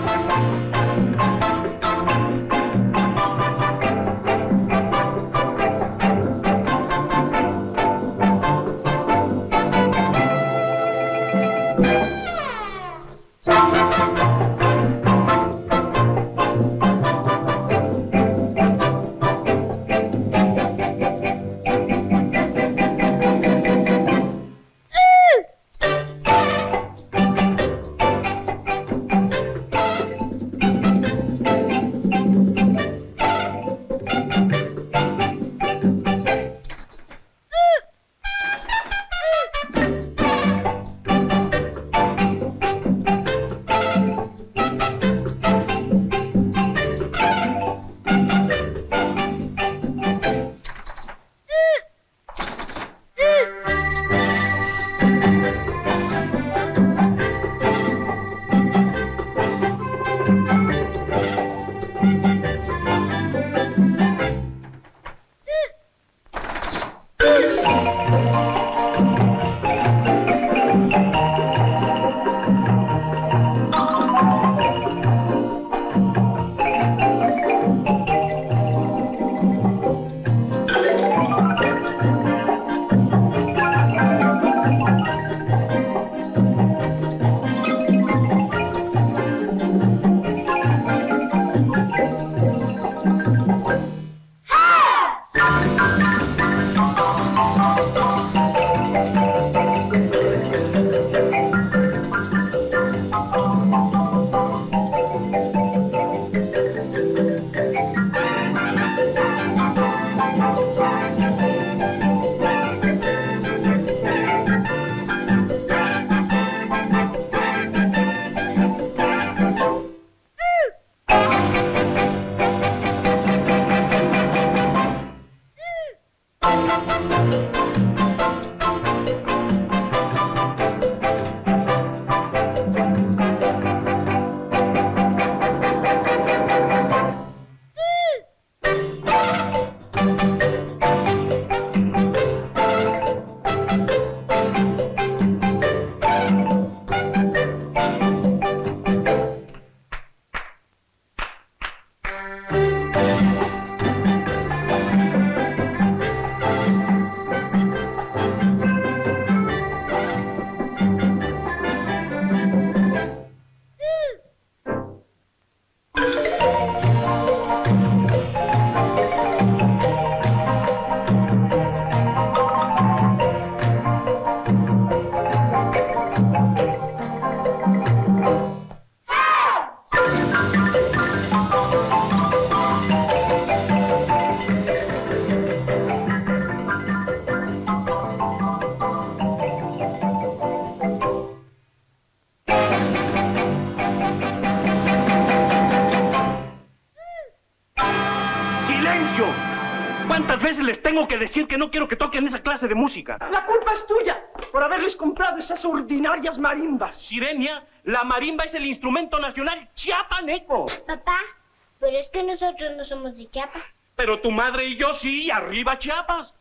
¿Cuántas veces les tengo que decir que no quiero que toquen esa clase de música? La culpa es tuya por haberles comprado esas ordinarias marimbas. Sirenia, la marimba es el instrumento nacional chiapaneco. Papá, pero es que nosotros no somos de Chiapas. Pero tu madre y yo sí, y arriba Chiapas.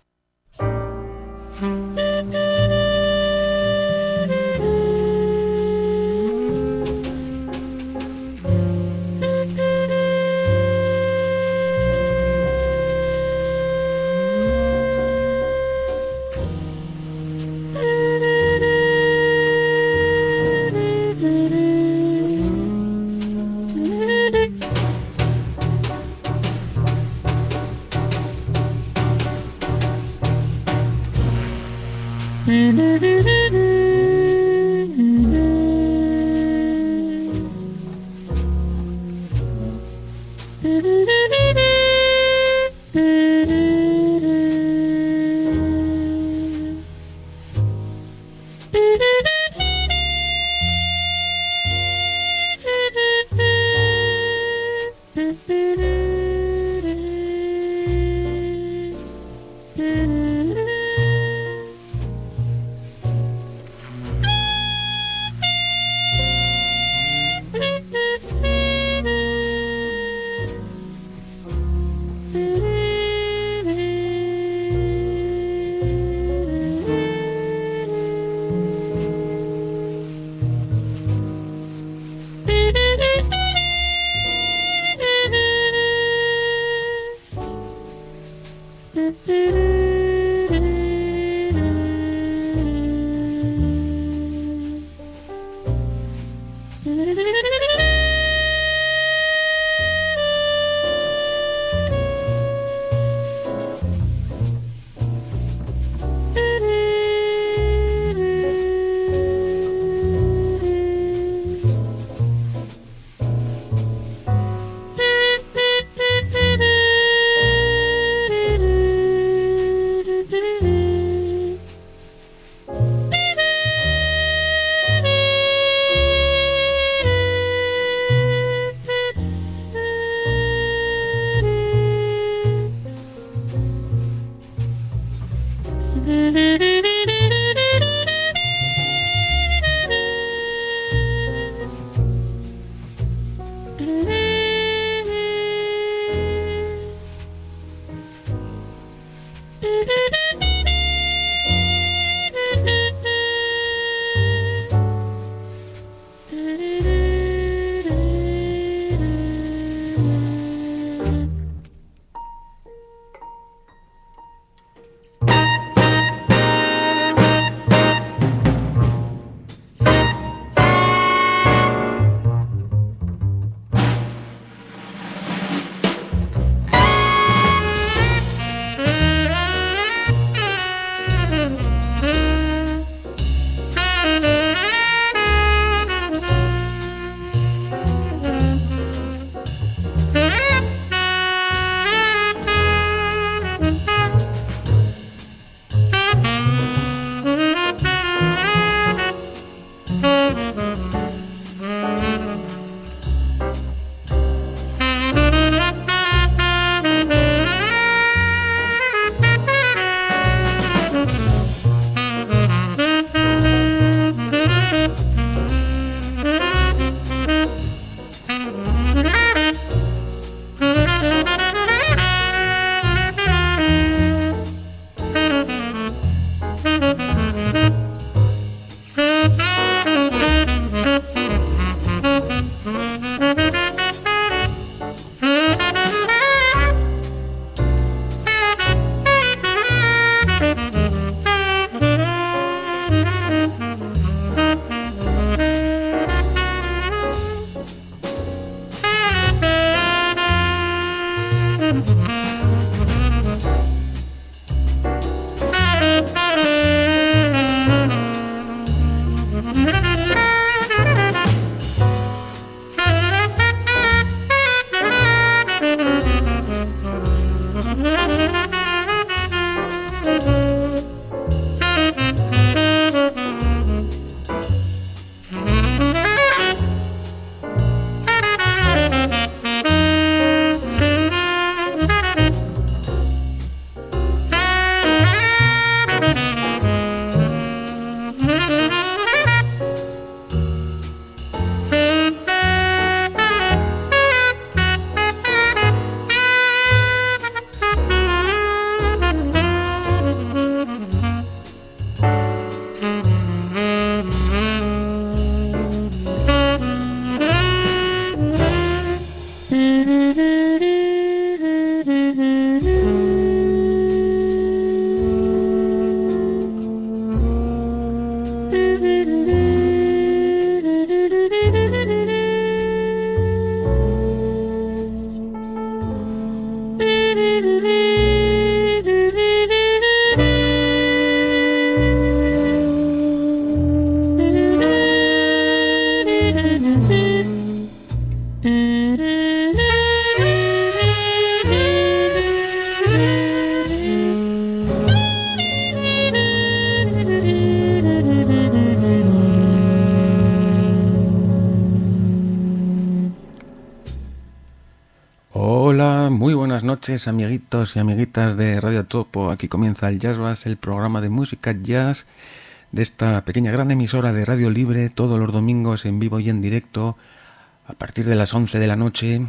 noches, amiguitos y amiguitas de Radio Topo. Aquí comienza el Jazz Bass, el programa de música jazz de esta pequeña gran emisora de Radio Libre, todos los domingos en vivo y en directo a partir de las 11 de la noche.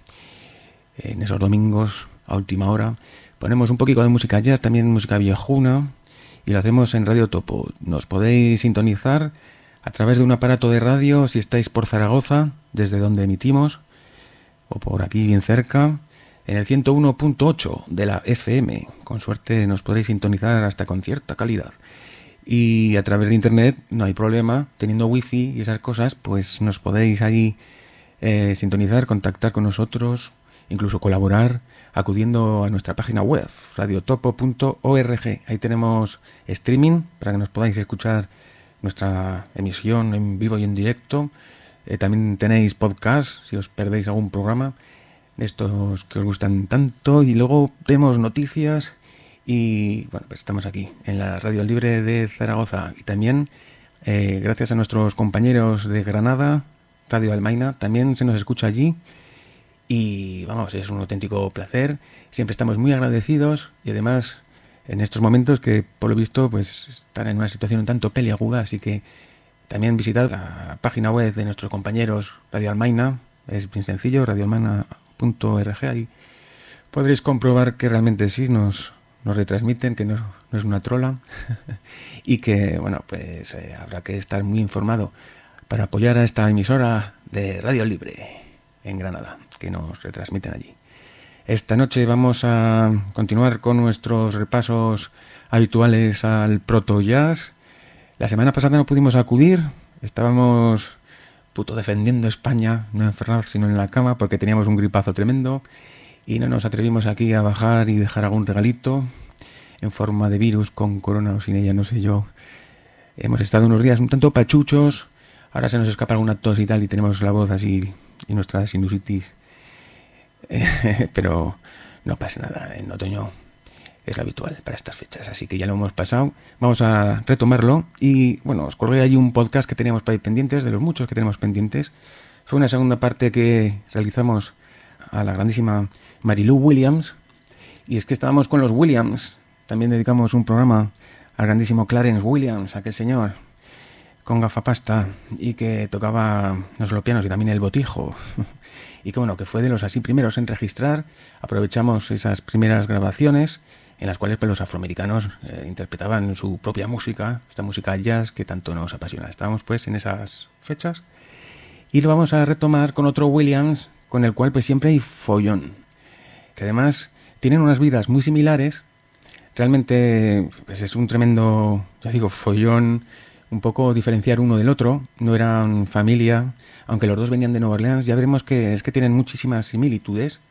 En esos domingos a última hora ponemos un poquito de música jazz, también música viejuna, y lo hacemos en Radio Topo. Nos podéis sintonizar a través de un aparato de radio si estáis por Zaragoza, desde donde emitimos, o por aquí bien cerca, en el 101.8 de la FM. Con suerte nos podréis sintonizar hasta con cierta calidad. y a través de internet no hay problema, teniendo wifi y esas cosas, pues nos podéis ahí sintonizar, contactar con nosotros, incluso colaborar acudiendo a nuestra página web, radiotopo.org. Ahí tenemos streaming para que nos podáis escuchar nuestra emisión en vivo y en directo. También tenéis podcast si os perdéis algún programa de estos que os gustan tanto. Y luego tenemos noticias y bueno, pues estamos aquí en la Radio Libre de Zaragoza. Y también gracias a nuestros compañeros de Granada, Radio Almaina, también se nos escucha allí. Y vamos, es un auténtico placer. Siempre estamos muy agradecidos y además en estos momentos que por lo visto pues están en una situación un tanto peliaguda, así que también visitad la página web de nuestros compañeros Radio Almaina. Es bien sencillo, radioalmaina.org. Ahí podréis comprobar que realmente sí nos retransmiten, que no es una trola y que bueno, pues habrá que estar muy informado para apoyar a esta emisora de Radio Libre en Granada, que nos retransmiten allí. Esta noche vamos a continuar con nuestros repasos habituales al proto jazz. La semana pasada no pudimos acudir, estábamos defendiendo España, no enferrados sino en la cama, porque teníamos un gripazo tremendo y no nos atrevimos aquí a bajar y dejar algún regalito en forma de virus, con corona o sin ella, no sé yo. Hemos estado unos días un tanto pachuchos, ahora se nos escapa alguna tos y tal y tenemos la voz así y nuestra sinusitis, pero no pasa nada, en otoño es lo habitual para estas fechas, así que ya lo hemos pasado, vamos a retomarlo. Y bueno, os colgué allí un podcast que teníamos para ir pendientes, de los muchos que tenemos pendientes. Fue una segunda parte que realizamos a la grandísima Marilu Williams, y es que estábamos con los Williams, también dedicamos un programa al grandísimo Clarence Williams, aquel señor con gafapasta y que tocaba no solo pianos y también el botijo y que bueno, que fue de los así primeros en registrar. Aprovechamos esas primeras grabaciones en las cuales pues, los afroamericanos interpretaban su propia música, esta música jazz que tanto nos apasiona. Estábamos pues en esas fechas y lo vamos a retomar con otro Williams con el cual pues siempre hay follón, que además tienen unas vidas muy similares. Realmente pues, es un tremendo, ya digo, follón, un poco diferenciar uno del otro. No eran familia, aunque los dos venían de Nueva Orleans. Ya veremos que es que tienen muchísimas similitudes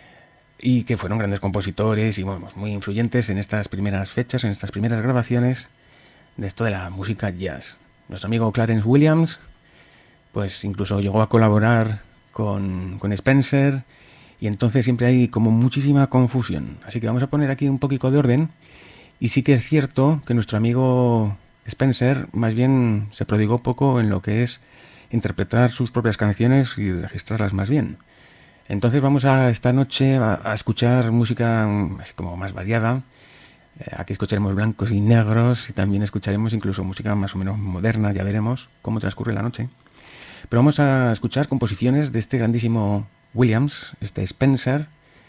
y que fueron grandes compositores y bueno, muy influyentes en estas primeras fechas, en estas primeras grabaciones de esto de la música jazz. Nuestro amigo Clarence Williams pues incluso llegó a colaborar con Spencer, y entonces siempre hay como muchísima confusión. Así que vamos a poner aquí un poquito de orden. Y sí que es cierto que nuestro amigo Spencer más bien se prodigó poco en lo que es interpretar sus propias canciones y registrarlas más bien. Entonces vamos a esta noche a escuchar música así como más variada. Aquí escucharemos blancos y negros y también escucharemos incluso música más o menos moderna, ya veremos cómo transcurre la noche. Pero vamos a escuchar composiciones de este grandísimo Williams, este Spencer,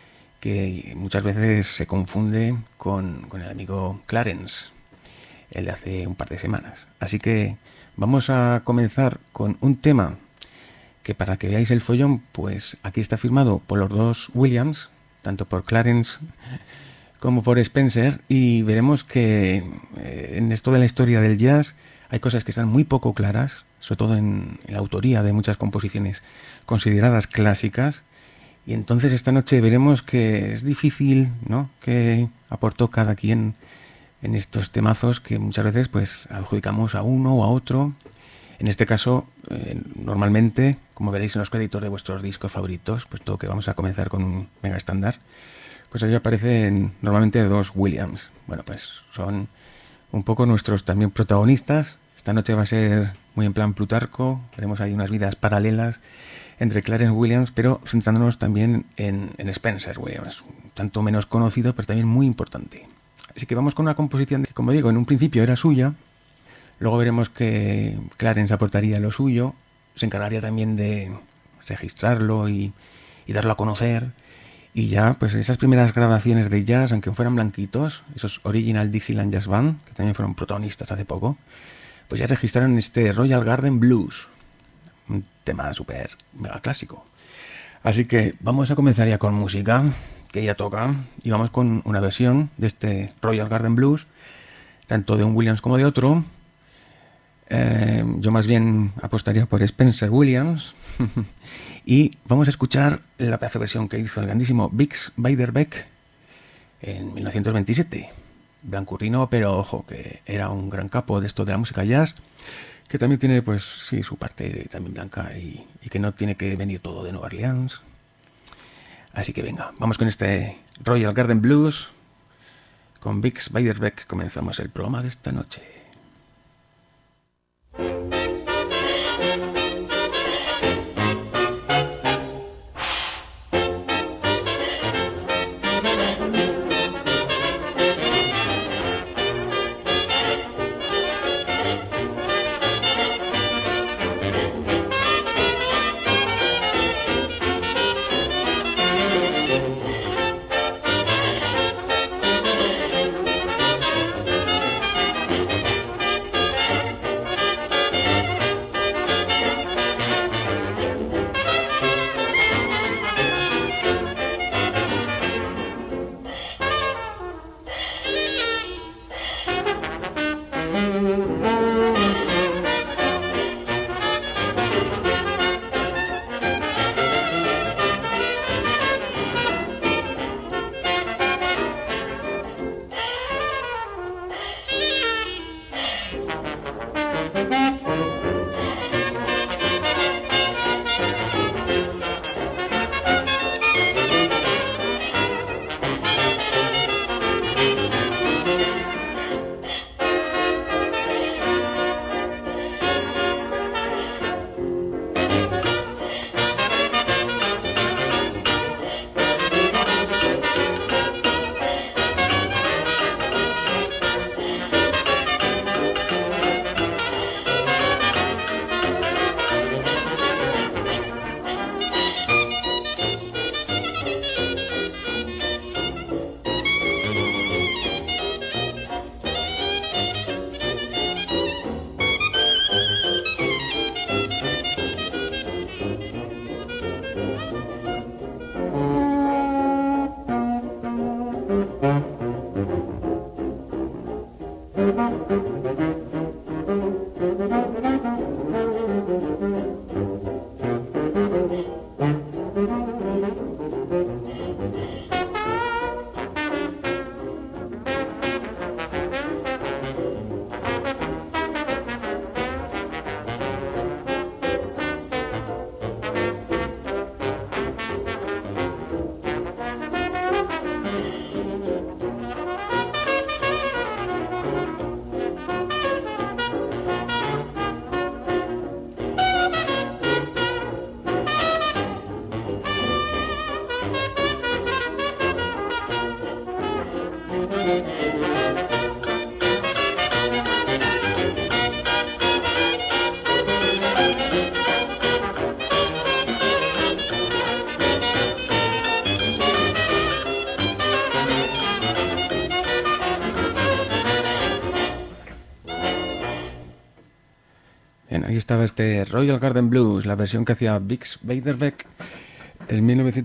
que muchas veces se confunde con el amigo Clarence, el de hace un par de semanas. Así que vamos a comenzar con un tema que, para que veáis el follón, pues aquí está firmado por los dos Williams, tanto por Clarence como por Spencer, y veremos que en esto de la historia del jazz hay cosas que están muy poco claras, sobre todo en la autoría de muchas composiciones consideradas clásicas. Y entonces esta noche veremos que es difícil, ¿no?, que aportó cada quien en estos temazos que muchas veces pues adjudicamos a uno o a otro. En este caso, normalmente, como veréis en los créditos de vuestros discos favoritos, pues todo que vamos a comenzar con un mega estándar, pues ahí aparecen normalmente dos Williams. Bueno, pues son un poco nuestros también protagonistas. Esta noche va a ser muy en plan Plutarco, veremos ahí unas vidas paralelas entre Clarence Williams, pero centrándonos también en Spencer Williams, tanto menos conocido, pero también muy importante. Así que vamos con una composición que, como digo, en un principio era suya, luego veremos que Clarence aportaría lo suyo, se encargaría también de registrarlo y darlo a conocer, y ya pues esas primeras grabaciones de jazz, aunque fueran blanquitos, esos Original Dixieland Jazz Band, que también fueron protagonistas hace poco, pues ya registraron este Royal Garden Blues, un tema súper mega clásico. Así que vamos a comenzar ya con música que ella toca, y vamos con una versión de este Royal Garden Blues tanto de un Williams como de otro. Yo más bien apostaría por Spencer Williams. Y vamos a escuchar la pedazo versión que hizo el grandísimo Bix Beiderbecke en 1927. Blancurrino, pero ojo, que era un gran capo de esto de la música jazz, que también tiene, pues sí, su parte también blanca y que no tiene que venir todo de Nueva Orleans. Así que venga, vamos con este Royal Garden Blues. Con Bix Beiderbecke comenzamos el programa de esta noche. Ahí estaba este Royal Garden Blues, la versión que hacía Bix Beiderbecke en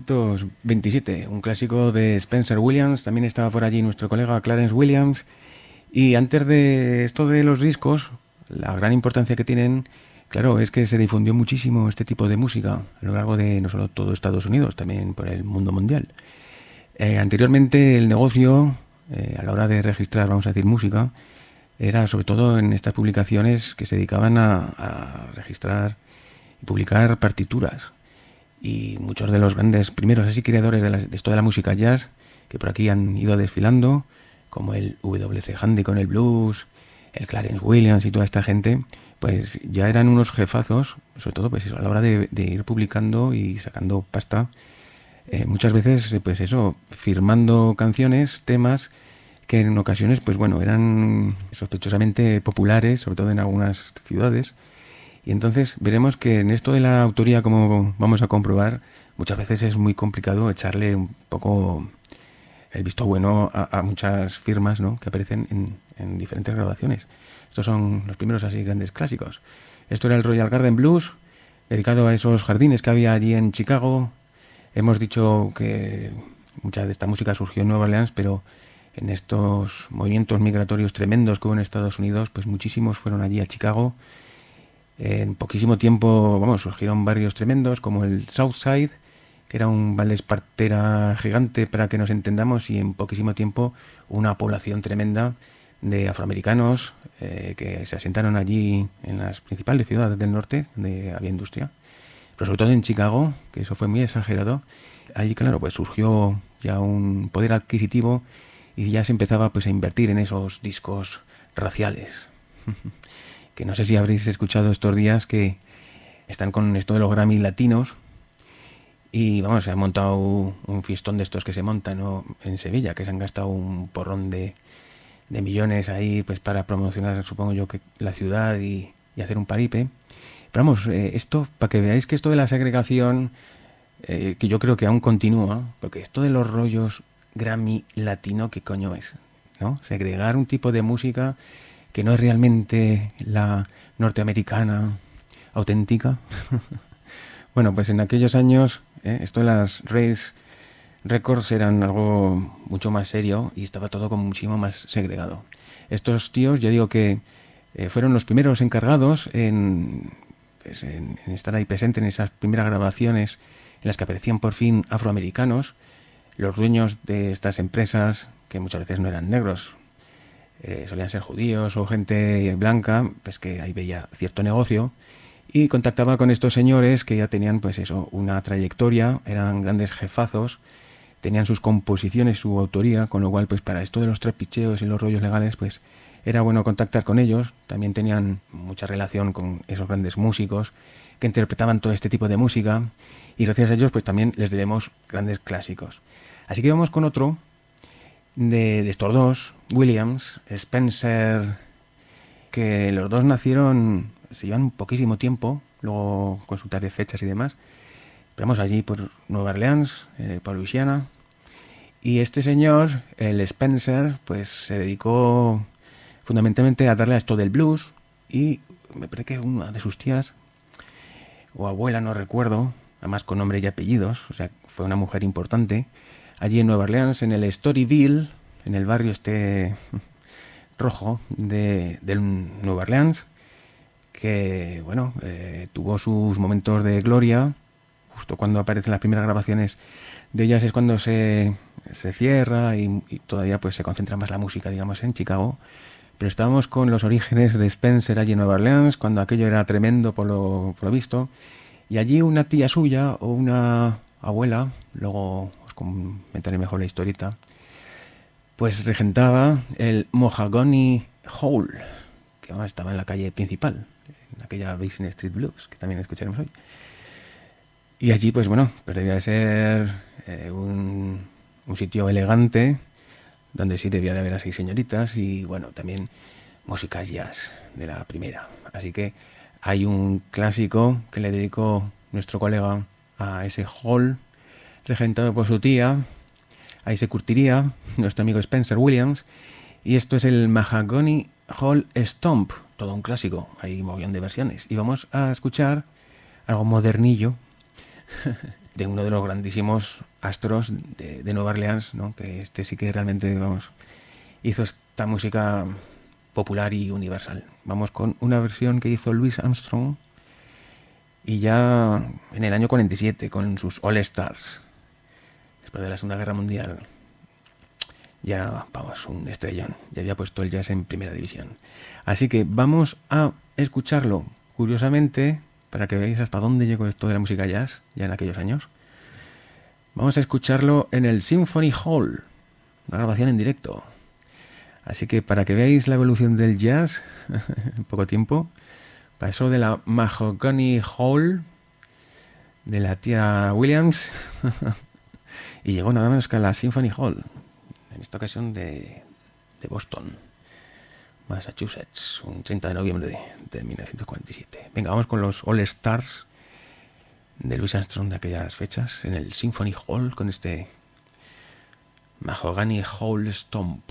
1927, un clásico de Spencer Williams. También estaba por allí nuestro colega Clarence Williams. Y antes de esto de los discos, la gran importancia que tienen, claro, es que se difundió muchísimo este tipo de música a lo largo de no solo todo Estados Unidos, también por el mundo mundial. Anteriormente el negocio, a la hora de registrar, vamos a decir, música, era sobre todo en estas publicaciones que se dedicaban a registrar y publicar partituras. Y muchos de los grandes primeros así creadores de esto de la música jazz, que por aquí han ido desfilando, como el W.C. Handy con el blues, el Clarence Williams y toda esta gente, pues ya eran unos jefazos, sobre todo pues eso, a la hora de ir publicando y sacando pasta, muchas veces pues eso, firmando canciones, temas que en ocasiones pues bueno, eran sospechosamente populares, sobre todo en algunas ciudades. Y entonces veremos que en esto de la autoría, como vamos a comprobar, muchas veces es muy complicado echarle un poco el visto bueno a muchas firmas, ¿no?, que aparecen en diferentes grabaciones. Estos son los primeros así grandes clásicos. Esto era el Royal Garden Blues, dedicado a esos jardines que había allí en Chicago. Hemos dicho que mucha de esta música surgió en Nueva Orleans, pero en estos movimientos migratorios tremendos que hubo en Estados Unidos, pues muchísimos fueron allí a Chicago. En poquísimo tiempo, vamos, surgieron barrios tremendos como el South Side, que era un valdespartera gigante para que nos entendamos, y en poquísimo tiempo una población tremenda de afroamericanos que se asentaron allí en las principales ciudades del norte donde había industria, pero sobre todo en Chicago, que eso fue muy exagerado. Allí, claro, pues surgió ya un poder adquisitivo y ya se empezaba pues a invertir en esos discos raciales. Que no sé si habréis escuchado estos días que están con esto de los Grammy latinos. Y vamos, se ha montado un fiestón de estos que se montan, ¿no?, en Sevilla, que se han gastado un porrón de millones ahí pues para promocionar, supongo yo, que la ciudad y hacer un paripe. Pero vamos, esto, para que veáis que esto de la segregación, que yo creo que aún continúa, porque esto de los rollos Grammy latino, ¿qué coño es?, ¿no? Segregar un tipo de música que no es realmente la norteamericana auténtica. Bueno, pues en aquellos años, esto de las Race Records eran algo mucho más serio y estaba todo como muchísimo más segregado. Estos tíos, yo digo que fueron los primeros encargados en estar ahí presente en esas primeras grabaciones en las que aparecían por fin afroamericanos. Los dueños de estas empresas, que muchas veces no eran negros, solían ser judíos o gente blanca, pues que ahí veía cierto negocio. Y contactaba con estos señores que ya tenían, pues eso, una trayectoria, eran grandes jefazos, tenían sus composiciones, su autoría, con lo cual, pues para esto de los trapicheos y los rollos legales, pues era bueno contactar con ellos. También tenían mucha relación con esos grandes músicos que interpretaban todo este tipo de música, y gracias a ellos, pues también les debemos grandes clásicos. Así que vamos con otro de estos dos, Williams, Spencer, que los dos nacieron, se llevan poquísimo tiempo, luego consultaré fechas y demás, pero vamos allí por Nueva Orleans, por Luisiana, y este señor, el Spencer, pues se dedicó fundamentalmente a darle a esto del blues, y me parece que una de sus tías, o abuela, no recuerdo, además con nombre y apellidos, o sea, fue una mujer importante, allí en Nueva Orleans, en el Storyville, en el barrio este rojo de Nueva Orleans, que, bueno, tuvo sus momentos de gloria. Justo cuando aparecen las primeras grabaciones de ellas es cuando se cierra y todavía pues se concentra más la música, digamos, en Chicago. Pero estábamos con los orígenes de Spencer allí en Nueva Orleans, cuando aquello era tremendo por lo visto. Y allí una tía suya o una abuela, luego os comentaré mejor la historieta, pues regentaba el Mahogany Hall, que además estaba en la calle principal, en aquella Basin Street Blues, que también escucharemos hoy. Y allí, pues bueno, pues debía de ser un sitio elegante, donde sí debía de haber así señoritas y, bueno, también música jazz de la primera. Así que hay un clásico que le dedicó nuestro colega a ese hall, regentado por su tía. Ahí se curtiría nuestro amigo Spencer Williams, y esto es el Mahogany Hall Stomp, todo un clásico, hay un montón de versiones. Y vamos a escuchar algo modernillo de uno de los grandísimos astros de Nueva Orleans, ¿no? Que este sí que realmente, vamos, hizo esta música popular y universal. Vamos con una versión que hizo Louis Armstrong, y ya en el año 47, con sus All Stars, después de la Segunda Guerra Mundial. Ya, vamos, un estrellón. Ya había puesto el jazz en primera división. Así que vamos a escucharlo, curiosamente, para que veáis hasta dónde llegó esto de la música jazz, ya en aquellos años. Vamos a escucharlo en el Symphony Hall, una grabación en directo. Así que para que veáis la evolución del jazz, en poco tiempo, pasó de la Mahogany Hall, de la tía Williams, y llegó nada menos que a la Symphony Hall, en esta ocasión de Boston, Massachusetts, un 30 de noviembre de 1947. Venga, vamos con los All Stars de Louis Armstrong de aquellas fechas, en el Symphony Hall, con este Mahogany Hall Stomp.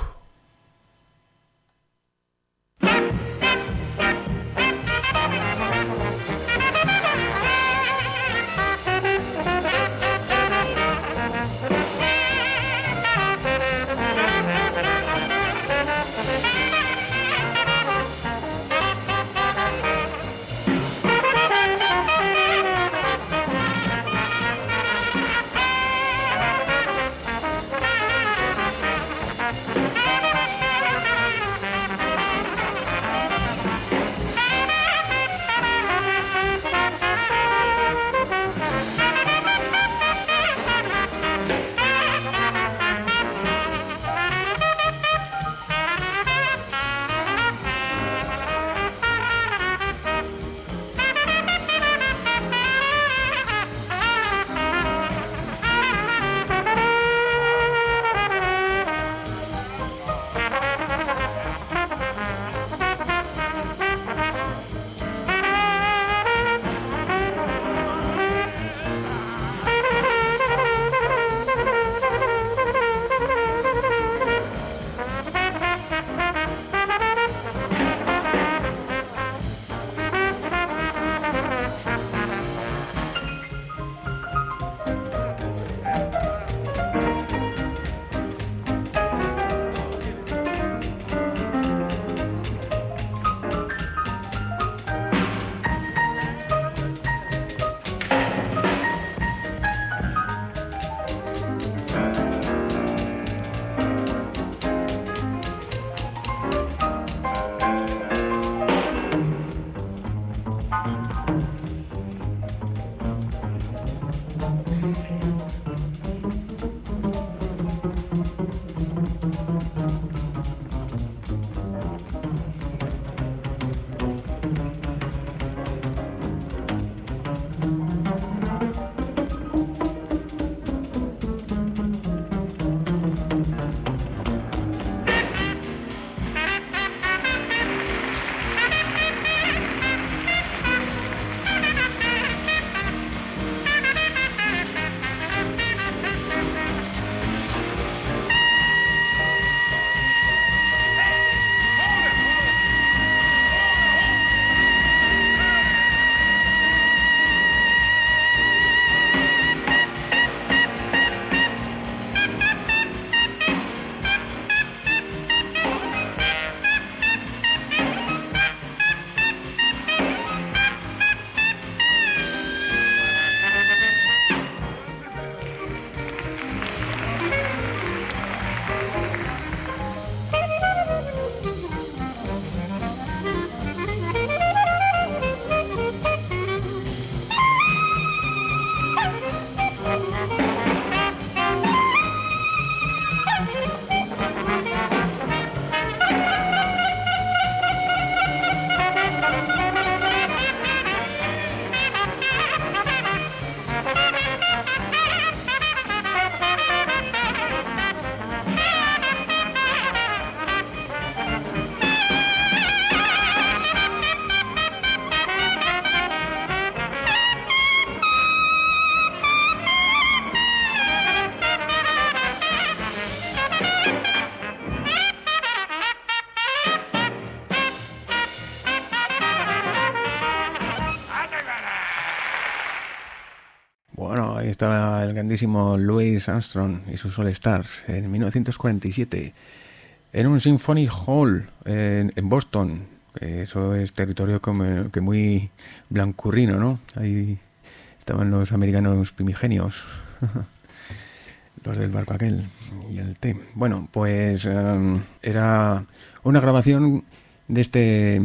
estaba el grandísimo Louis Armstrong y sus All Stars en 1947 en un Symphony Hall en Boston. Eso es territorio como que muy blancurrino, ¿no? Ahí estaban los americanos primigenios, los del barco aquel y el té. Bueno, pues era una grabación de este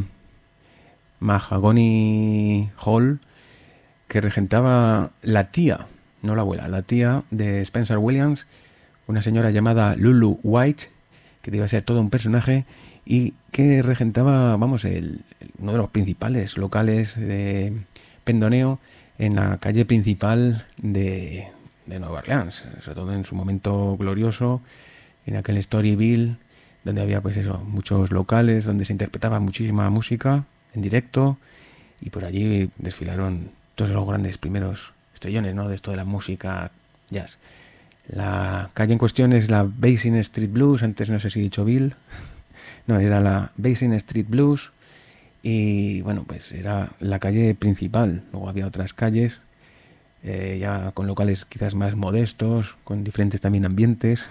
Mahagony Hall que regentaba la tía, no la abuela, la tía de Spencer Williams, una señora llamada Lulu White, que iba a ser todo un personaje y que regentaba, vamos, uno de los principales locales de pendoneo en la calle principal de Nueva Orleans, sobre todo en su momento glorioso, en aquel Storyville, donde había pues eso, muchos locales, donde se interpretaba muchísima música en directo, y por allí desfilaron todos los grandes primeros estrellones, ¿no?, de esto de la música jazz. La calle en cuestión es la Basin Street Blues, antes no sé si he dicho Bill, no, era la Basin Street Blues, y bueno, pues era la calle principal. Luego había otras calles, ya con locales quizás más modestos, con diferentes también ambientes,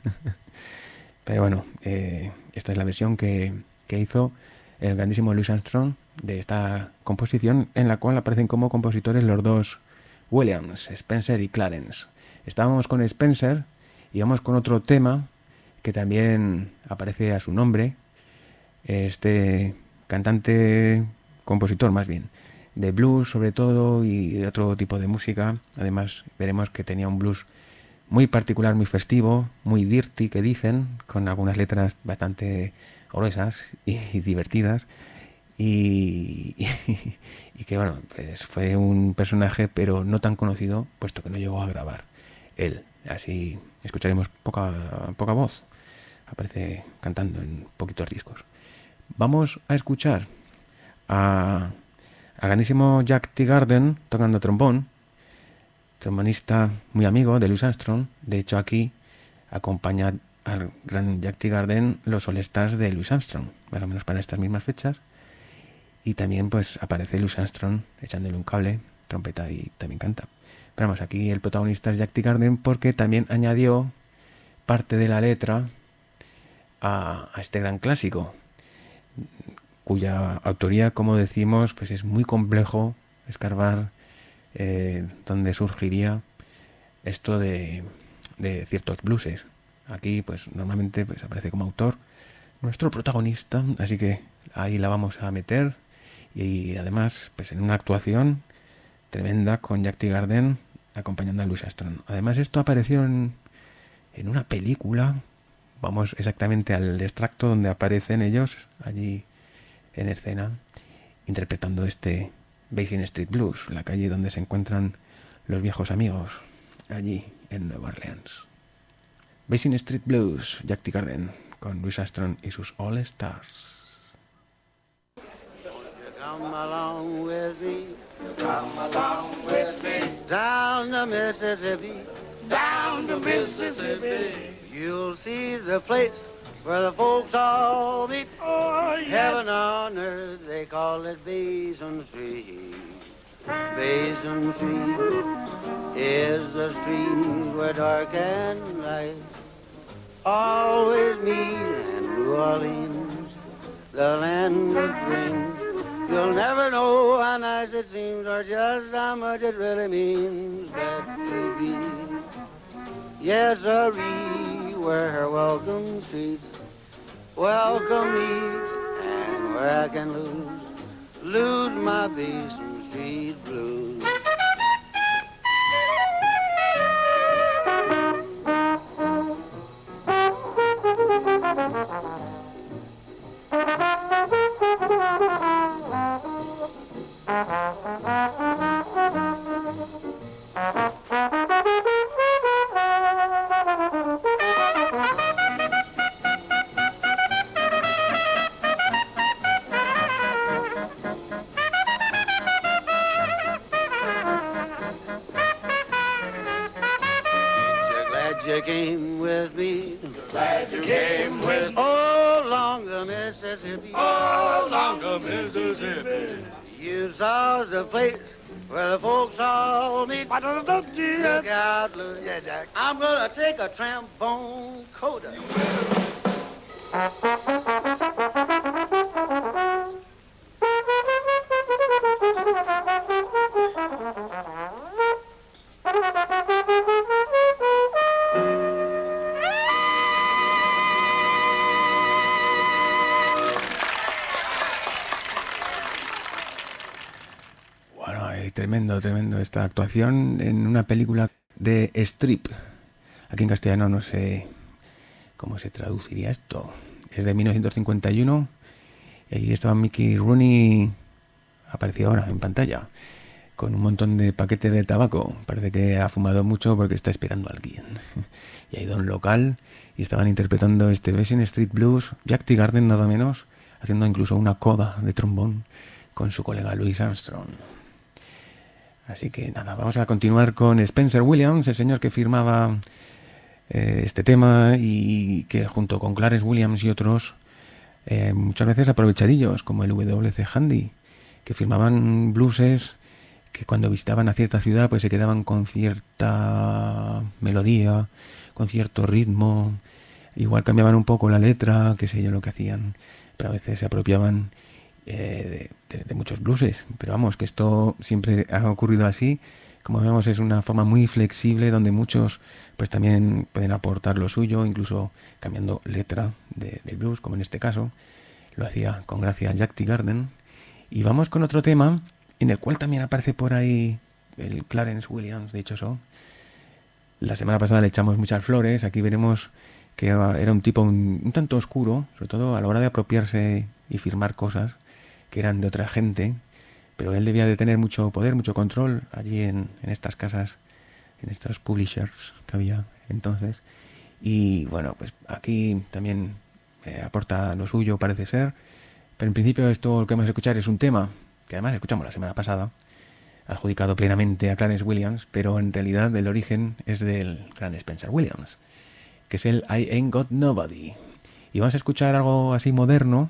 pero bueno, esta es la versión que hizo el grandísimo Louis Armstrong de esta composición, en la cual aparecen como compositores los dos Williams, Spencer y Clarence. Estábamos con Spencer y vamos con otro tema que también aparece a su nombre, este cantante, compositor más bien, de blues sobre todo y de otro tipo de música. Además veremos que tenía un blues muy particular, muy festivo, muy dirty, que dicen, con algunas letras bastante gruesas y divertidas, y que bueno, pues fue un personaje pero no tan conocido, puesto que no llegó a grabar él. Así escucharemos poca voz, aparece cantando en poquitos discos. Vamos a escuchar a grandísimo Jack Teagarden tocando trombón, trombonista muy amigo de Louis Armstrong. De hecho, aquí acompaña al gran Jack Teagarden los All Stars de Louis Armstrong, más o menos para estas mismas fechas. Y también pues aparece Louis Armstrong echándole un cable, trompeta, y también canta. Pero vamos, aquí el protagonista es Jack Teagarden porque también añadió parte de la letra a este gran clásico, cuya autoría, como decimos, pues es muy complejo escarbar donde surgiría esto de ciertos blueses. Aquí pues normalmente pues aparece como autor nuestro protagonista, así que ahí la vamos a meter, y además pues en una actuación tremenda con Jack Teagarden acompañando a Louis Armstrong. Además esto apareció en una película, vamos exactamente al extracto donde aparecen ellos allí en escena interpretando este Basin Street Blues, la calle donde se encuentran los viejos amigos allí en Nueva Orleans. Basin Street Blues, Jack Teagarden con Louis Armstrong y sus All Stars. Come along with me, come along with me, down the Mississippi, down the Mississippi. You'll see the place where the folks all meet. Oh, yes. Heaven on earth, they call it Basin Street. Basin Street is the street where dark and light always meet in New Orleans, the land of dreams. You'll never know how nice it seems or just how much it really means that to be. Yes, sirree, where her welcome streets welcome me, and where I can lose my Basin Street blues. You came with me. Glad you came with me. Oh, along the Mississippi. Oh, along the Mississippi. You saw the place where the folks all meet. Look out, look. Yeah, Jack. I'm gonna take a trombone coda. Tremendo esta actuación en una película de Strip. Aquí en castellano no sé cómo se traduciría esto. Es de 1951 y ahí estaba Mickey Rooney, apareció ahora en pantalla, con un montón de paquetes de tabaco. Parece que ha fumado mucho porque está esperando a alguien. Y ha ido a un local y estaban interpretando este Basin Street Blues, Jack Teagarden nada menos, haciendo incluso una coda de trombón con su colega Louis Armstrong. Así que nada, vamos a continuar con Spencer Williams, el señor que firmaba este tema y que junto con Clarence Williams y otros, muchas veces aprovechadillos, como el W.C. Handy, que firmaban blueses que cuando visitaban a cierta ciudad pues se quedaban con cierta melodía, con cierto ritmo, igual cambiaban un poco la letra, qué sé yo lo que hacían, pero a veces se apropiaban de muchos blueses, pero vamos, que esto siempre ha ocurrido así. Como vemos, es una forma muy flexible donde muchos pues también pueden aportar lo suyo, incluso cambiando letra del blues, como en este caso lo hacía con gracia Jack Teagarden. Y vamos con otro tema en el cual también aparece por ahí el Clarence Williams, de hecho eso. La semana pasada le echamos muchas flores, aquí veremos que era un tipo un tanto oscuro, sobre todo a la hora de apropiarse y firmar cosas que eran de otra gente, pero él debía de tener mucho poder, mucho control allí en estas casas, en estos publishers que había entonces. Y bueno, pues aquí también aporta lo suyo, parece ser, pero en principio esto lo que vamos a escuchar es un tema que además escuchamos la semana pasada, adjudicado plenamente a Clarence Williams, pero en realidad el origen es del gran Spencer Williams, que es el I Ain't Got Nobody. Y vamos a escuchar algo así moderno.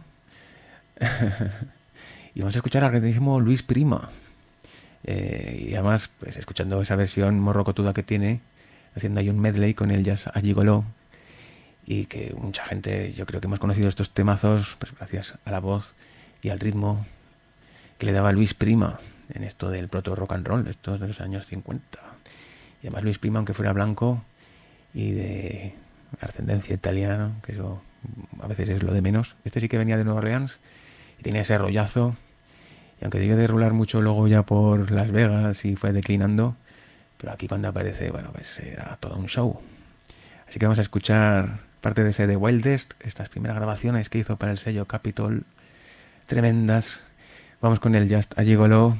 Y vamos a escuchar al grandísimo Luis Prima. Y además, pues escuchando esa versión morrocotuda que tiene, haciendo ahí un medley con el Jazz a Gigolo. Y que mucha gente, yo creo que hemos conocido estos temazos, pues gracias a la voz y al ritmo que le daba Luis Prima en esto del proto rock and roll, esto de los años 50. Y además Luis Prima, aunque fuera blanco y de ascendencia italiana, que eso a veces es lo de menos, este sí que venía de Nueva Orleans y tenía ese rollazo. Y aunque debió de rular mucho luego ya por Las Vegas y fue declinando, pero aquí cuando aparece, bueno, pues era todo un show. Así que vamos a escuchar parte de ese The Wildest, estas primeras grabaciones que hizo para el sello Capitol, tremendas. Vamos con el Just a Gigolo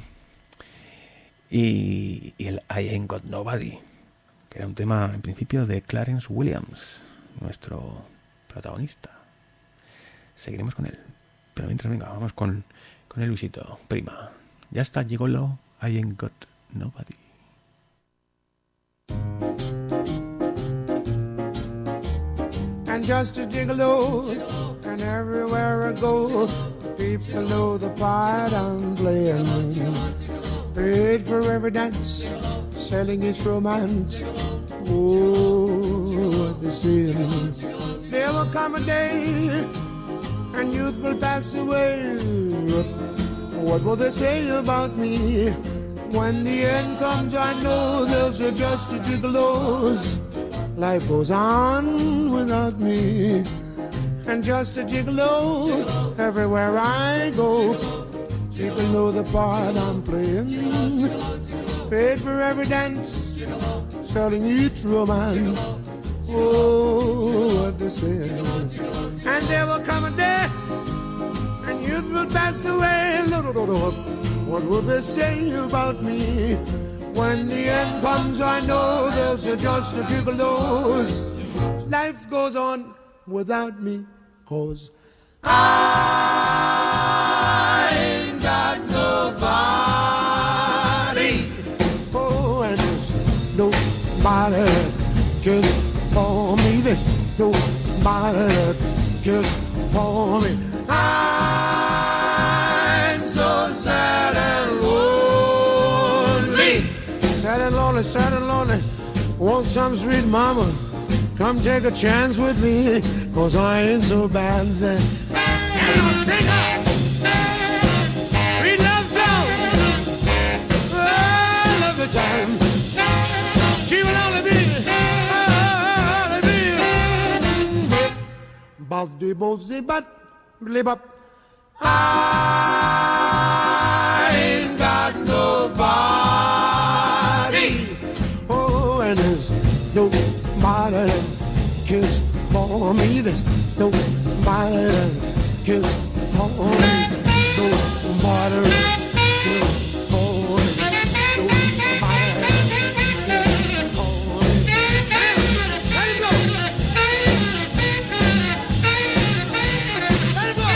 y el I Ain't Got Nobody, que era un tema en principio de Clarence Williams, nuestro protagonista. Seguiremos con él, pero mientras venga, vamos con el Luisito Prima. Ya está, Gigolo, I Ain't Got Nobody. And just a gigolo, and everywhere I go, people know the part I'm playing. Paid for every dance, selling its romance. Oh, what they say. There will come a day, and youth will pass away. What will they say about me? When the end comes, I know there's just a gigolos. Life goes on without me. And just a gigolo, everywhere I go. People know the part I'm playing. Paid for every dance, selling each romance. Oh, what they say. And there will come a day, and youth will pass away. What will they say about me? When the end comes, I know there's just a gigolos. Life goes on without me, 'cause I ain't got nobody. Oh, and there's nobody that cares for me. There's nobody that cares for me. I'm so sad. lonely, sad and lonely. Want some sweet mama, come take a chance with me, 'cause I ain't so bad. And I'll sing her sweet love song. I love the time. She will only be Baldy Bozy Bat Blib Up. I ain't got nobody. Oh, and there's nobody that cares for me. There's nobody that cares for me. Nobody that cares for me. Nobody that cares for me. Let it go. Let it go.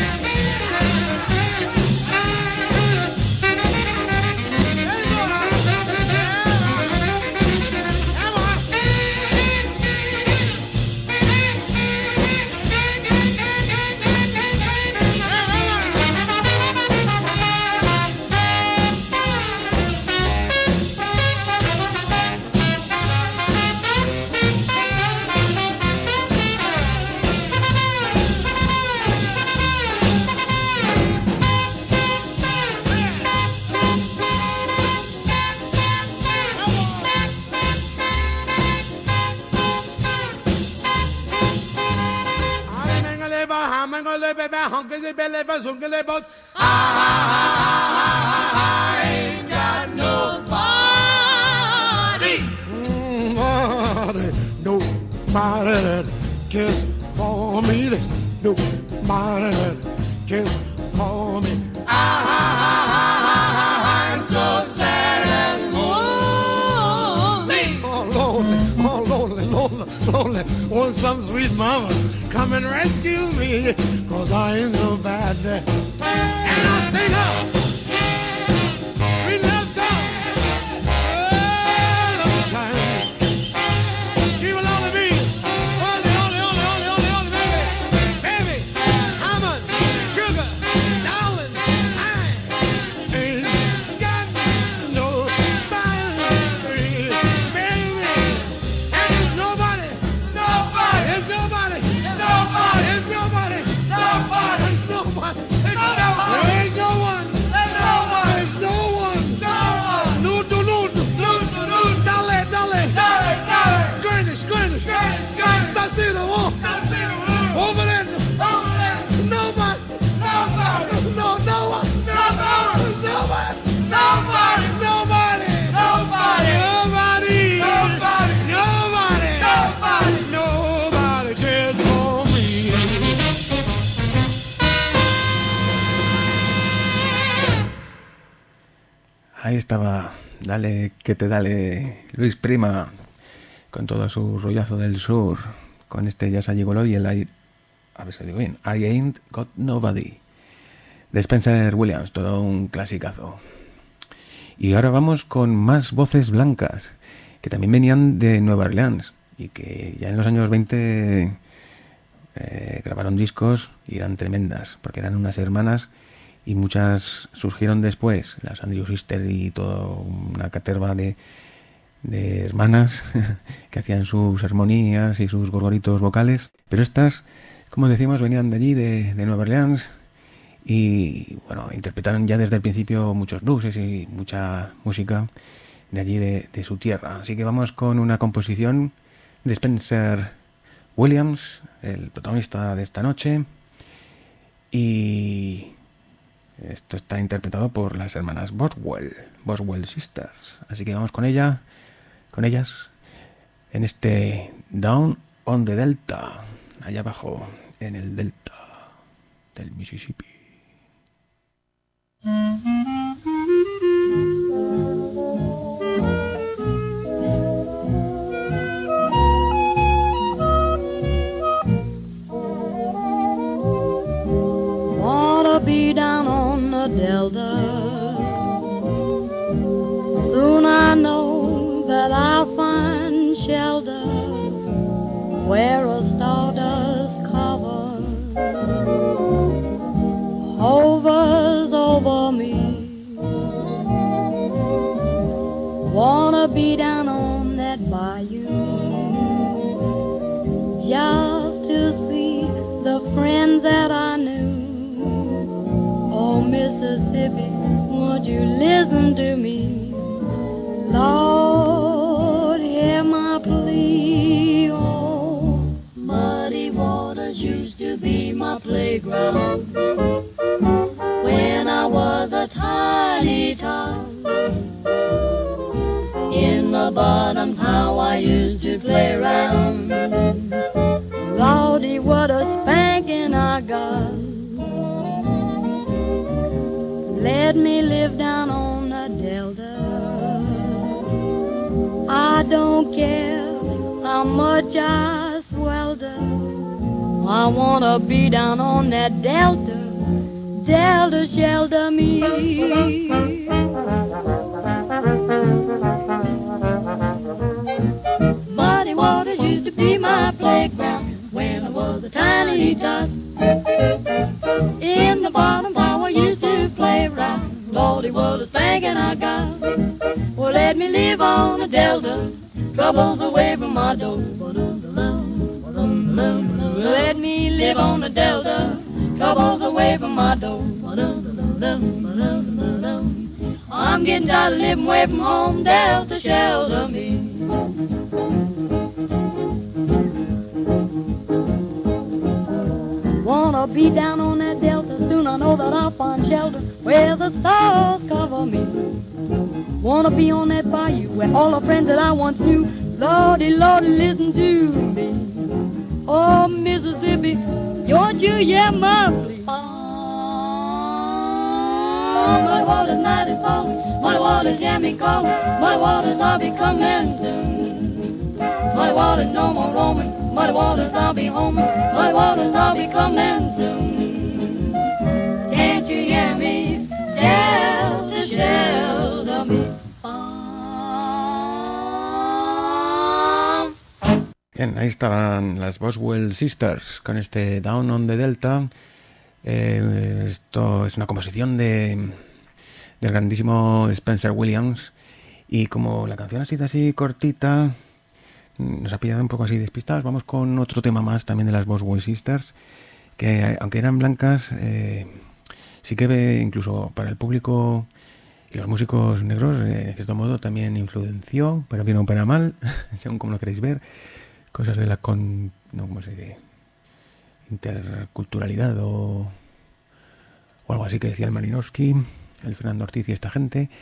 I ain't got nobody. Nobody that cares for me. There's nobody that cares for me. I'm so sad and lonely. Oh, lonely. Want some sweet mama, come and rescue me, 'cause I ain't so bad. And I'll sing her sweet love song all of the time. She will only be only, baby, almond, sugar, darling, I ain't got nobody, baby, and there's nobody. There's nobody. Greenwich. Stasino, over there. Nobody. No one. Nobody cares for me. Ahí estaba, dale que te dale, Luis Prima, con todo su rollazo del sur, con este Jazz Gigolo y el a ver si lo digo bien, I Ain't Got Nobody, de Spencer Williams, todo un clasicazo. Y ahora vamos con más voces blancas, que también venían de Nueva Orleans, y que ya en los años 20 grabaron discos y eran tremendas, porque eran unas hermanas, y muchas surgieron después, las Andrew Sister y toda una caterva de hermanas que hacían sus armonías y sus gorgoritos vocales, pero estas, como decimos, venían de allí, de Nueva Orleans, y bueno, interpretaron ya desde el principio muchos blues y mucha música de allí, de su tierra. Así que vamos con una composición de Spencer Williams, el protagonista de esta noche, y esto está interpretado por las hermanas Boswell Sisters. Así que vamos con ellas, en este Down on the Delta, allá abajo, en el delta del Mississippi. Wanna be down on the delta. Soon I know that I'll find shelter where a stardust cover hovers over me. Wanna be bayou just to see the friends that I knew. Oh, Mississippi, won't you listen to me? Lord, hear my plea. Oh, muddy waters used to be my playground when I was a tiny tot. In the bottom, how I used to play around. Lordy, what a spanking I got. Let me live down on the delta. I don't care how much I swelter. I wanna be down on that delta. Delta shelter me. Muddy waters used to be my playground when I was a tiny tot. In the bottom, how I used to play around. Lordy, what a spanking I got. Well, let me live on the delta, troubles away from my door. Let me live on the delta, troubles away from my door. I'm getting tired of living away from home, delta shelter me. Wanna be down on that delta, soon I know that I'll find shelter where the stars cover me. Wanna be on that bayou where all the friends that I once knew. Lordy, Lordy, listen to me. Oh, Mississippi, don't you hear my plea? Oh, my water's night is falling, my water's hear me calling, my waters I'll be coming soon. My water's no more roaming, my waters I'll be home, my waters I'll be coming soon. Can't you hear me? Shelter, shelter me. Bien, ahí estaban las Boswell Sisters con este Down on the Delta. Esto es una composición del grandísimo Spencer Williams, y como la canción ha sido así cortita, nos ha pillado un poco así despistados. Vamos con otro tema más también de las Boswell Sisters, que aunque eran blancas, sí que incluso para el público y los músicos negros, en cierto modo también influenció, para bien o para mal, según como lo queréis ver, cosas de la ¿cómo se dice? Interculturalidad o algo así que decía el Malinowski, el Fernando Ortiz y esta gente.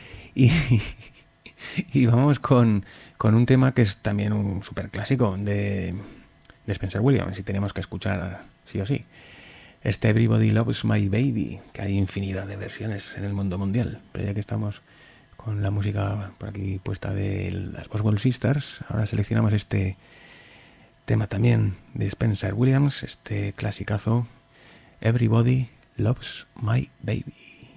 Y vamos con un tema que es también un super clásico de Spencer Williams, y tenemos que escuchar sí o sí. Este Everybody Loves My Baby, que hay infinidad de versiones en el mundo mundial, pero ya que estamos con la música por aquí puesta de las Boswell Sisters, ahora seleccionamos este tema también de Spencer Williams, este clasicazo, Everybody Loves My Baby.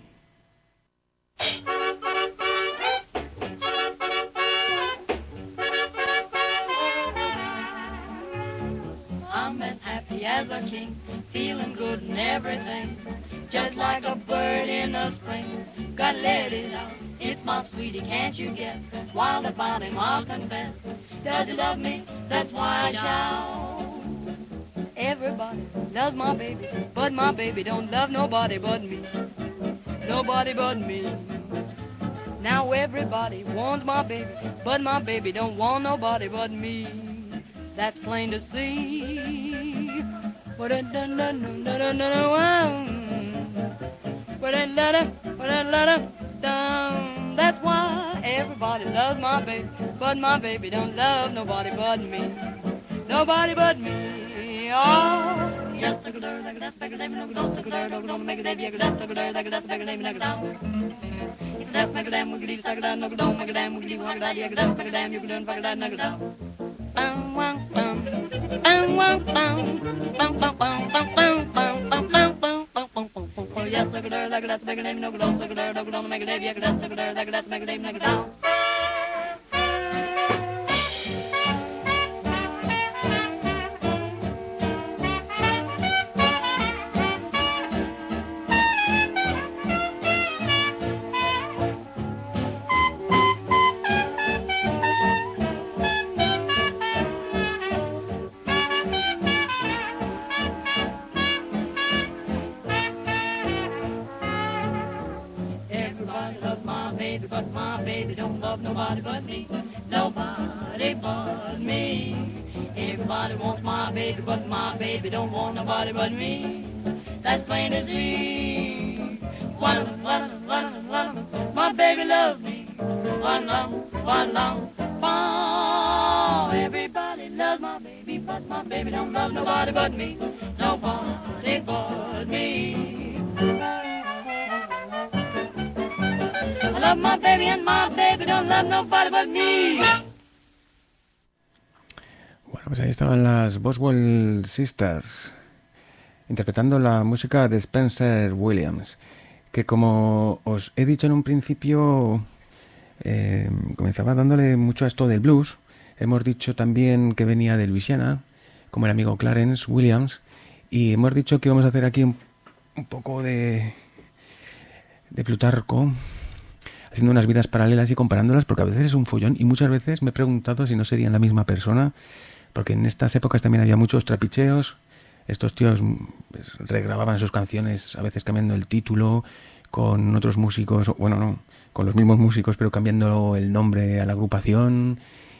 I'm as happy as a king, feeling good and everything, just like a bird in the spring. Gotta let it out, it's my sweetie, can't you guess? Wild about him, I'll confess. Does he love me? That's why I shout. Everybody loves my baby, but my baby don't love nobody but me. Nobody but me. Now everybody wants my baby, but my baby don't want nobody but me. That's plain to see. That's why everybody loves my baby, but my baby don't love nobody but me. Nobody but me. Oh, yes, that's bigger than no go, don't make it baby, that's bigger than that's bigger than no go. That's bigger than we could suck it down, no go, don't make it down, we could leave one that, that's bigger than you could do, fuck it down, no go down. Yes, look at her, like that's bigger name, no go, don't look at her, don't make it baby, that's bigger than that's bigger name, no go down. but my baby don't love nobody but me. Nobody but me. Everybody wants my baby, but my baby don't want nobody but me. That's plain as me. My baby loves me. One love. Everybody loves my baby, but my baby don't love nobody but me. Nobody but me. I love my baby and my baby don't love nobody but me. Bueno, pues ahí estaban las Boswell Sisters interpretando la música de Spencer Williams, que como os he dicho en un principio, comenzaba dándole mucho a esto del blues. Hemos dicho también que venía de Luisiana, como el amigo Clarence Williams, y hemos dicho que íbamos a hacer aquí un poco de Plutarco, haciendo unas vidas paralelas y comparándolas, porque a veces es un follón, y muchas veces me he preguntado si no serían la misma persona, porque en estas épocas también había muchos trapicheos. Estos tíos pues, regrababan sus canciones, a veces cambiando el título, con otros músicos, bueno, no, con los mismos músicos, pero cambiando el nombre a la agrupación,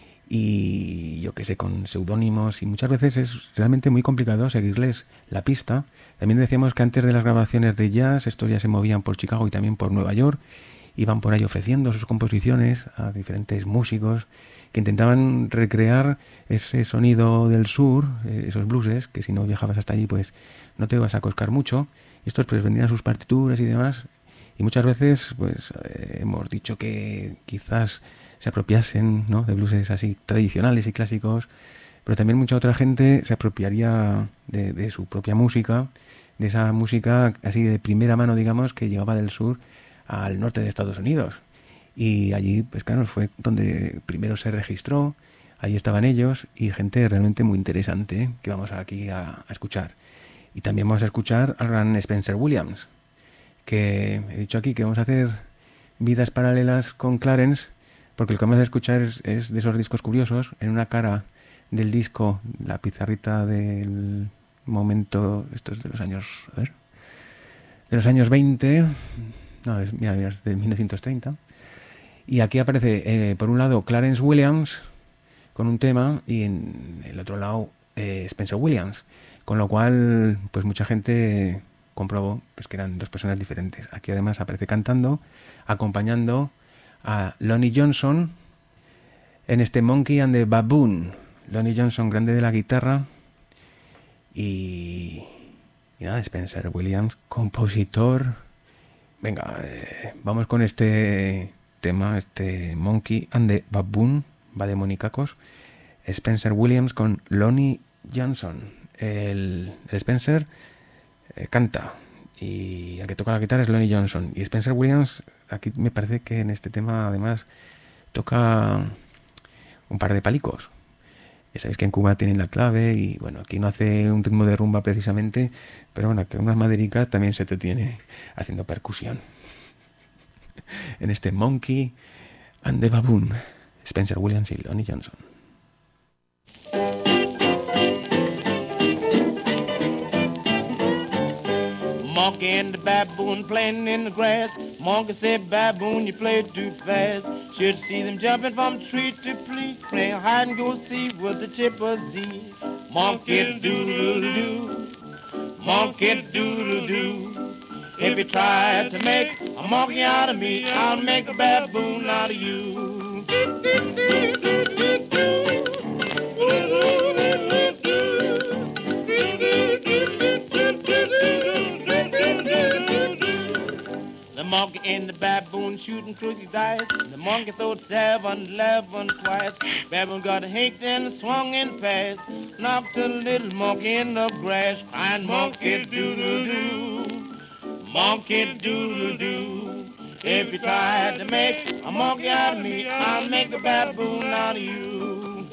y yo qué sé, con seudónimos, y muchas veces es realmente muy complicado seguirles la pista. También decíamos que antes de las grabaciones de jazz, estos ya se movían por Chicago y también por Nueva York, iban por ahí ofreciendo sus composiciones a diferentes músicos que intentaban recrear ese sonido del sur, esos blueses, que si no viajabas hasta allí pues no te ibas a coscar mucho. Y estos pues vendían sus partituras y demás, y muchas veces pues hemos dicho que quizás se apropiasen, ¿no?, de blueses así tradicionales y clásicos, pero también mucha otra gente se apropiaría de su propia música, de esa música así de primera mano, digamos, que llegaba del sur al norte de Estados Unidos. Y allí, pues claro, fue donde primero se registró, allí estaban ellos, y gente realmente muy interesante, que vamos aquí a escuchar. Y también vamos a escuchar al gran Spencer Williams, que he dicho aquí que vamos a hacer vidas paralelas con Clarence, porque lo que vamos a escuchar es de esos discos curiosos. En una cara del disco, la pizarrita del momento, esto es de los años, a ver, de los años 20, no, mira, es de 1930, y aquí aparece, por un lado, Clarence Williams con un tema, y en el otro lado, Spencer Williams, con lo cual, pues mucha gente comprobó pues, que eran dos personas diferentes. Aquí además aparece cantando, acompañando a Lonnie Johnson en este Monkey and the Baboon. Lonnie Johnson, grande de la guitarra, y nada, Spencer Williams, compositor. Venga, vamos con este tema, este Monkey and the Baboon, va de monicacos. Spencer Williams con Lonnie Johnson. El Spencer canta, y el que toca la guitarra es Lonnie Johnson. Y Spencer Williams, aquí me parece que en este tema además toca un par de palicos. Ya sabéis que en Cuba tienen la clave, y bueno, aquí no hace un ritmo de rumba precisamente, pero bueno, que unas madericas también se te tiene haciendo percusión. En este Monkey and the Baboon, Spencer Williams y Lonnie Johnson. Monkey and the baboon playing in the grass. Monkey said, baboon, you play too fast. Should see them jumping from tree to tree, playing hide and go seek with the chimpanzee. Monkey doodle-doo, monkey doodle-doo. If you try to make a monkey out of me, I'll make a baboon out of you. The monkey and the baboon shooting crooked dice. The monkey throwed 7-11 twice. Baboon got hicked and swung in fast. Knocked a little monkey in the grass, crying monkey doodle-doo, monkey doodle-doo. If you try to make a monkey out of me, I'll make a baboon out of you.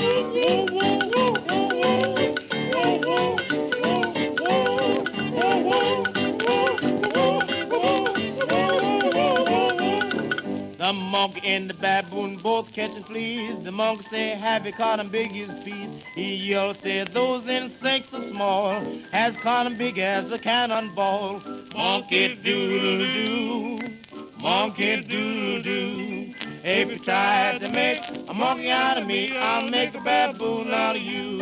The monkey and the baboon both catching fleas. The monkey say, have you caught him big as peas? He yelled, said, those insects are small, has caught him big as a cannonball. Monkey doodle-doo, monkey doodle-doo. If you try to make a monkey out of me, I'll make a baboon out of you.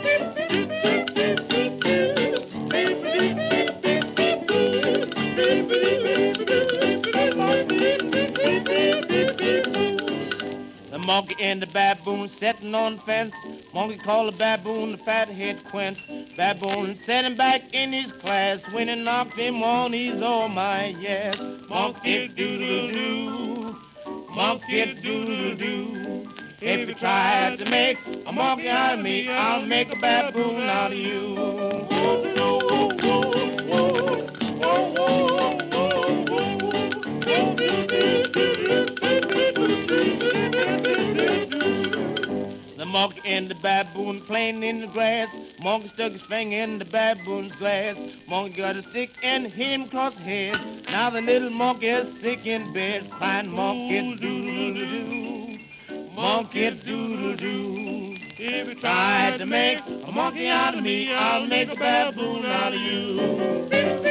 The monkey and the baboon sitting on the fence. Monkey called the baboon the fathead quince. Baboon sitting back in his class when he knocked him on his oh my yes. Monkey doodle-doo, monkey doodle-doo. If you try to make a monkey out of me, I'll make a baboon out of you. The monkey and the baboon playing in the grass. Monkey stuck his finger in the baboon's glass. Monkey got a stick and hit him across the head. Now the little monkey is sick in bed, crying monkey doodle-doo, monkey doodle-doo. If you try to make a monkey out of me, I'll make a baboon out of you.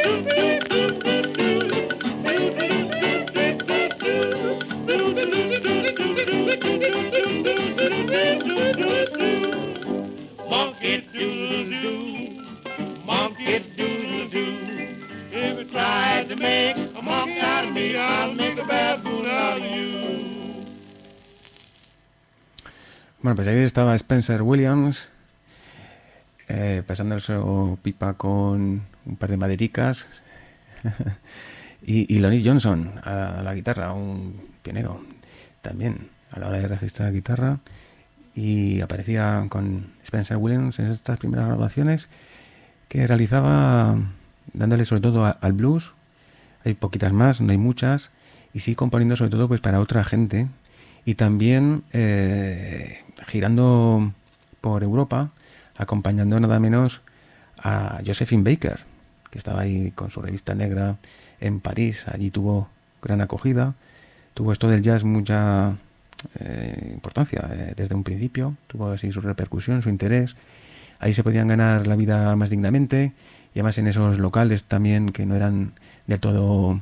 Monkey doodle-doo, monkey doodle-doo. If you try to make a monkey out of me, I'll make a baboon out of you. Bueno, pues ahí estaba Spencer Williams pasando su pipa con un par de madericas y Lonnie Johnson a la guitarra, un pionero también a la hora de registrar guitarra, y aparecía con Spencer Williams en estas primeras grabaciones que realizaba dándole sobre todo al blues. Hay poquitas más, no hay muchas, y sí componiendo sobre todo pues para otra gente, y también girando por Europa acompañando nada menos a Josephine Baker, que estaba ahí con su revista negra en París. Allí tuvo gran acogida, tuvo esto del jazz mucha importancia desde un principio, tuvo así su repercusión, su interés. Ahí se podían ganar la vida más dignamente, y además en esos locales también que no eran del todo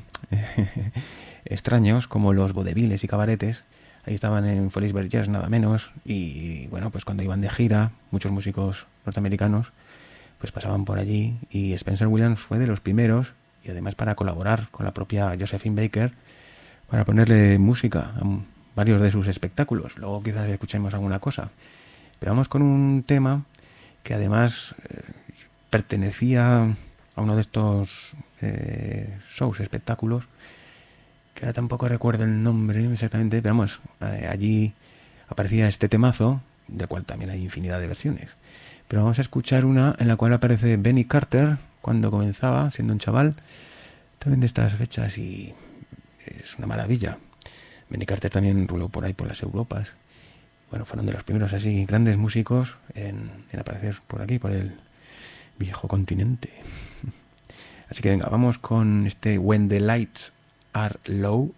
extraños, como los vaudevilles y cabaretes. Ahí estaban en Folies Bergers nada menos, y bueno, pues cuando iban de gira, muchos músicos norteamericanos pues pasaban por allí, y Spencer Williams fue de los primeros, y además para colaborar con la propia Josephine Baker, para ponerle música a varios de sus espectáculos. Luego quizás escuchemos alguna cosa, pero vamos con un tema que además pertenecía a uno de estos shows, espectáculos, que ahora tampoco recuerdo el nombre exactamente, pero vamos, allí aparecía este temazo, del cual también hay infinidad de versiones. Pero vamos a escuchar una en la cual aparece Benny Carter cuando comenzaba, siendo un chaval, también de estas fechas, y es una maravilla. Benny Carter también ruló por ahí por las Europas. Bueno, fueron de los primeros así grandes músicos en aparecer por aquí, por el viejo continente. Así que venga, vamos con este When the Lights Are Low,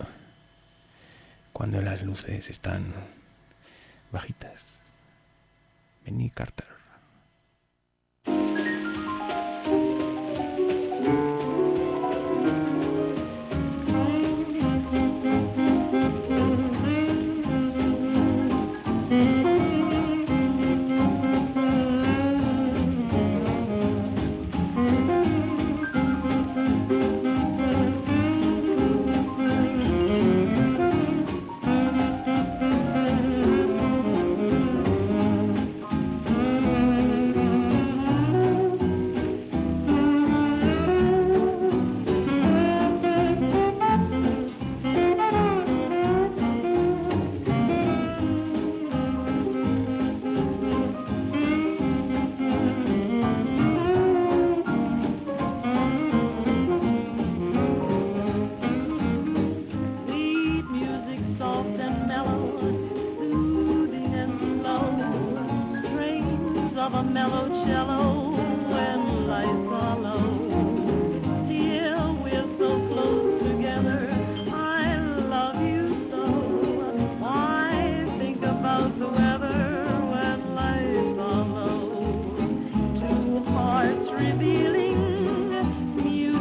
cuando las luces están bajitas. Benny Carter.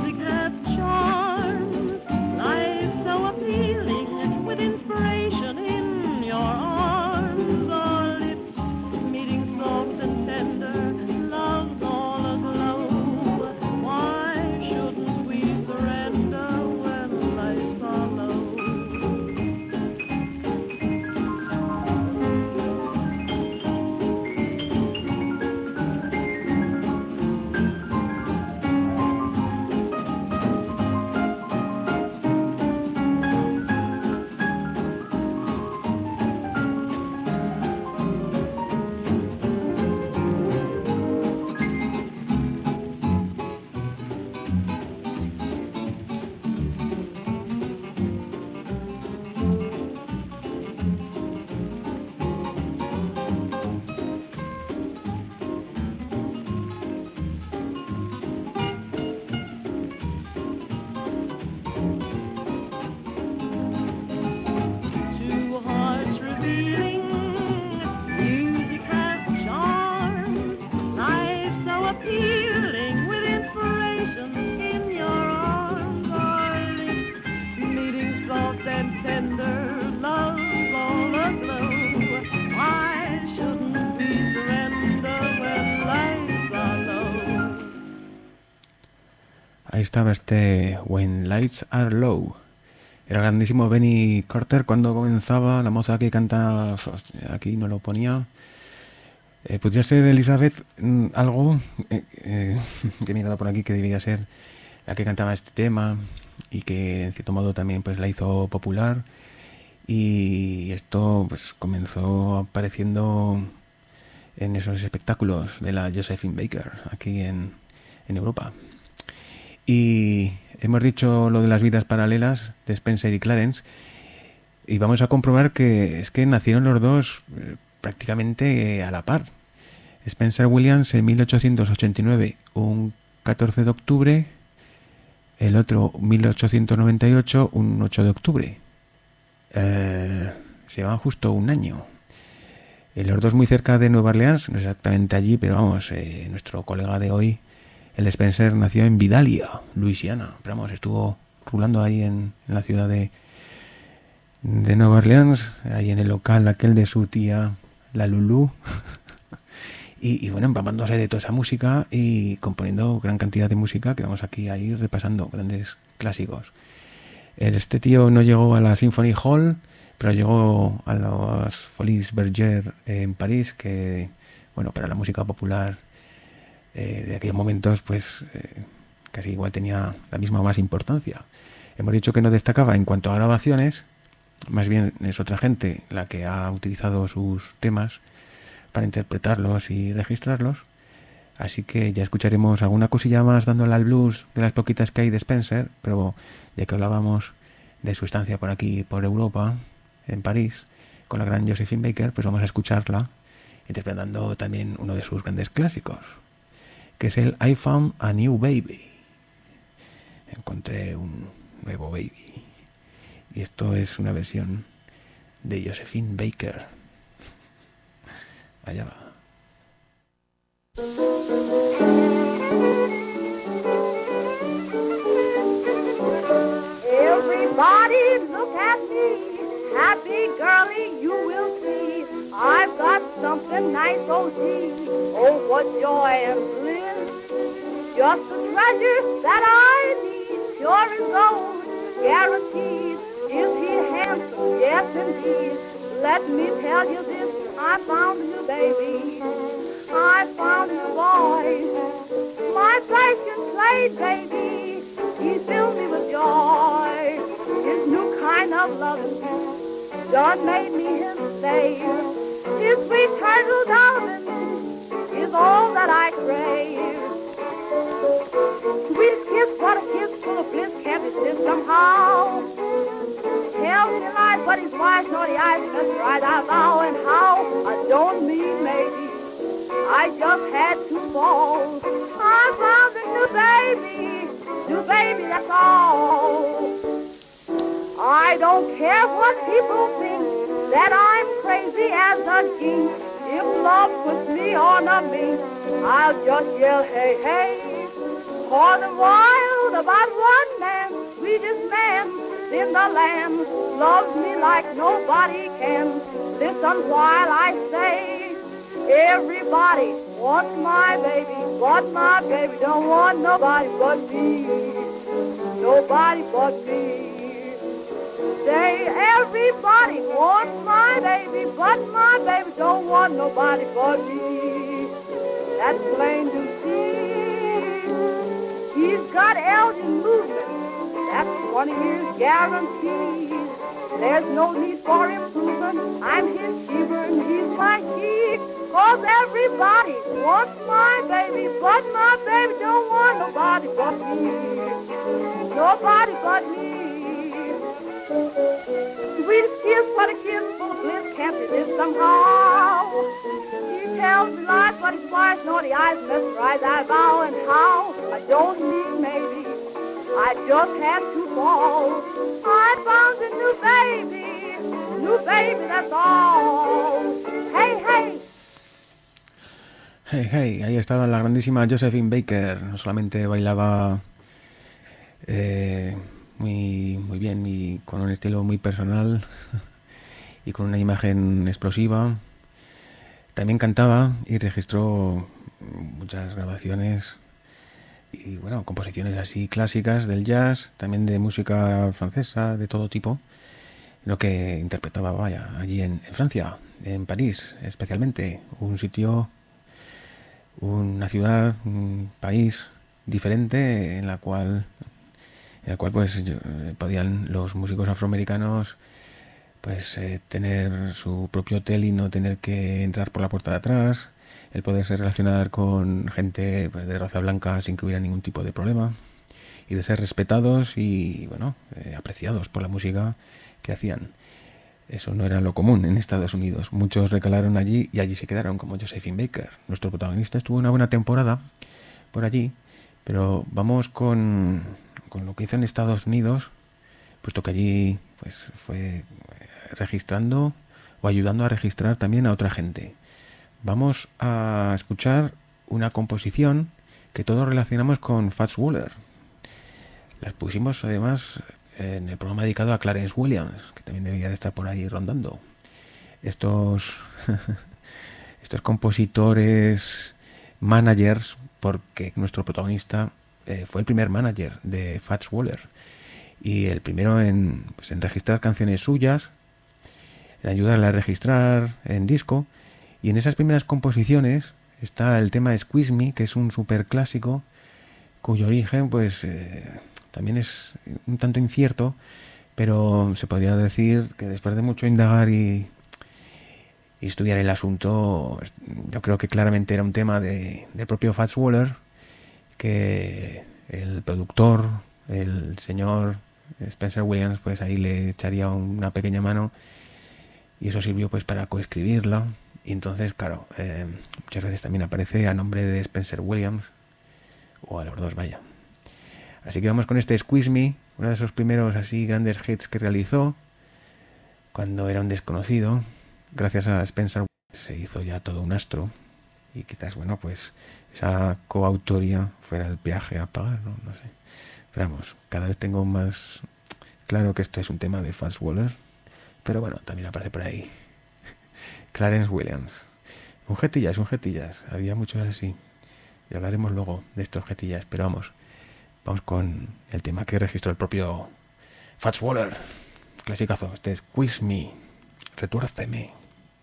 With inspiration ahí estaba este When Lights Are Low. Era grandísimo Benny Carter cuando comenzaba. La moza que canta aquí no lo ponía. Podría ser Elizabeth algo que miraba por aquí, que debía ser la que cantaba este tema y que en cierto modo también pues la hizo popular. Y esto pues comenzó apareciendo en esos espectáculos de la Josephine Baker aquí en Europa. Y hemos dicho lo de las vidas paralelas de Spencer y Clarence, y vamos a comprobar que es que nacieron los dos prácticamente a la par. Spencer Williams en 1889, un 14 de octubre, el otro 1898, un 8 de octubre. Se llevan justo un año. Los dos muy cerca de Nueva Orleans, no exactamente allí, pero vamos, nuestro colega de hoy, el Spencer, nació en Vidalia, Luisiana. Pero vamos, estuvo rulando ahí en la ciudad de Nueva Orleans, ahí en el local aquel de su tía, la Lulu. y bueno, empapándose de toda esa música y componiendo gran cantidad de música que vamos aquí a ir repasando, grandes clásicos. Este tío no llegó a la Symphony Hall, pero llegó a las Folies Bergère en París, que, bueno, para la música popular de aquellos momentos, pues casi igual tenía la misma o más importancia. Hemos dicho que no destacaba en cuanto a grabaciones, más bien es otra gente la que ha utilizado sus temas para interpretarlos y registrarlos, así que ya escucharemos alguna cosilla más dándole al blues de las poquitas que hay de Spencer, pero ya que hablábamos de su estancia por aquí, por Europa, en París, con la gran Josephine Baker, pues vamos a escucharla interpretando también uno de sus grandes clásicos, que es el I Found a New Baby. Encontré un nuevo baby. Y esto es una versión de Josephine Baker. Allá va. Everybody look at me, happy girlie you will see. I've got something nice, oh gee, oh what joy and bliss. Just the treasure that I need, pure as gold, guaranteed. Is he handsome? Yes indeed. Let me tell you this, I found a new baby, I found a new boy. My passion played baby, he filled me with joy. His new kind of loving done made me his slave. His sweet turtle darling is all that I crave. Sweet kiss, what a kiss, full of bliss, can't resist somehow. Tell me lies, but his wise, naughty eyes just right I vow. And how, I don't mean maybe, I just had to fall. I found a new baby, that's all. I don't care what people think, that I'm crazy as a king. If love puts me on a mink, I'll just yell, hey, hey. For the wild about one man, sweetest man in the land, loves me like nobody can. Listen while I say, everybody wants my baby, but my baby don't want nobody but me. Nobody but me. Say everybody wants my baby, but my baby don't want nobody but me. That's plain to see. He's got Elgin movement, that's 20 years guaranteed. There's no need for improvement, I'm his keeper and he's my key. Cause everybody wants my baby, but my baby don't want nobody but me. Nobody but me. Sweet kiss, what a kiss, full of bliss, can't resist somehow. He tells me lies, but his wise, naughty eyes mesmerize, I vow. And how, I don't mean maybe, I just had to fall. I found a new baby, that's all. Hey, hey. Hey, hey, ahí estaba la grandísima Josephine Baker. No solamente bailaba muy bien y con un estilo muy personal y con una imagen explosiva, también cantaba y registró muchas grabaciones y bueno, composiciones así clásicas del jazz, también de música francesa, de todo tipo, lo que interpretaba, vaya, allí en Francia, en París especialmente, un sitio, una ciudad, un país diferente en la cual pues podían los músicos afroamericanos pues tener su propio hotel y no tener que entrar por la puerta de atrás, el poderse relacionar con gente pues, de raza blanca sin que hubiera ningún tipo de problema, y de ser respetados y bueno, apreciados por la música que hacían. Eso no era lo común en Estados Unidos. Muchos recalaron allí y allí se quedaron, como Josephine Baker. Nuestro protagonista estuvo una buena temporada por allí, pero vamos con lo que hizo en Estados Unidos, puesto que allí pues fue registrando o ayudando a registrar también a otra gente. Vamos a escuchar una composición que todos relacionamos con Fats Waller. Las pusimos además en el programa dedicado a Clarence Williams, que también debería de estar por ahí rondando. Estos compositores, managers, porque nuestro protagonista fue el primer manager de Fats Waller y el primero en registrar canciones suyas, en ayudarle a registrar en disco. Y en esas primeras composiciones está el tema Squeeze Me, que es un súper clásico, cuyo origen pues también es un tanto incierto, pero se podría decir que después de mucho indagar y estudiar el asunto, yo creo que claramente era un tema del propio Fats Waller, que el productor, el señor Spencer Williams, pues ahí le echaría una pequeña mano, y eso sirvió pues para coescribirla. Y entonces, claro, muchas veces también aparece a nombre de Spencer Williams, o a los dos, vaya. Así que vamos con este Squeeze Me, uno de esos primeros así grandes hits que realizó cuando era un desconocido. Gracias a Spencer se hizo ya todo un astro, y quizás, bueno, pues esa coautoría fuera el peaje a pagar, no sé. Pero vamos, cada vez tengo más claro que esto es un tema de Fats Waller, pero bueno, también aparece por ahí Clarence Williams. Un jetillas, había muchos así, y hablaremos luego de estos jetillas, pero vamos con el tema que registró el propio Fats Waller. Clasicazo, este es Squeeze Me, retuérceme.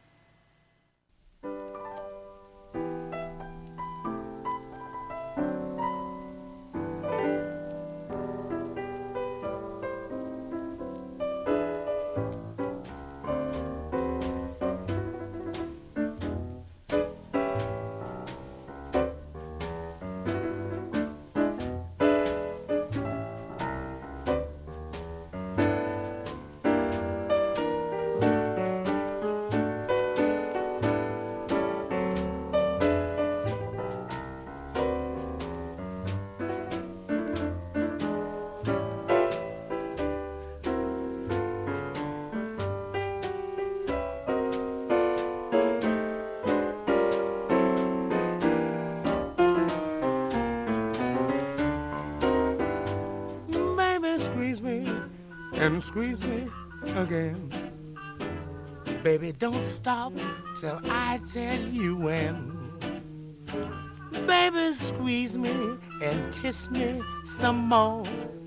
And squeeze me again. Baby, don't stop till I tell you when. Baby, squeeze me and kiss me some more,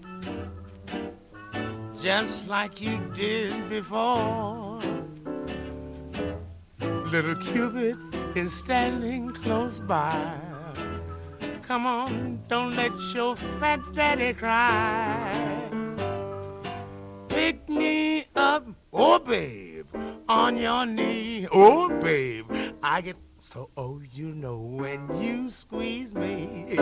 just like you did before. Little Cupid is standing close by. Come on, don't let your fat daddy cry. Pick me up, oh babe, on your knee, oh babe. I get so old, you know, when you squeeze me.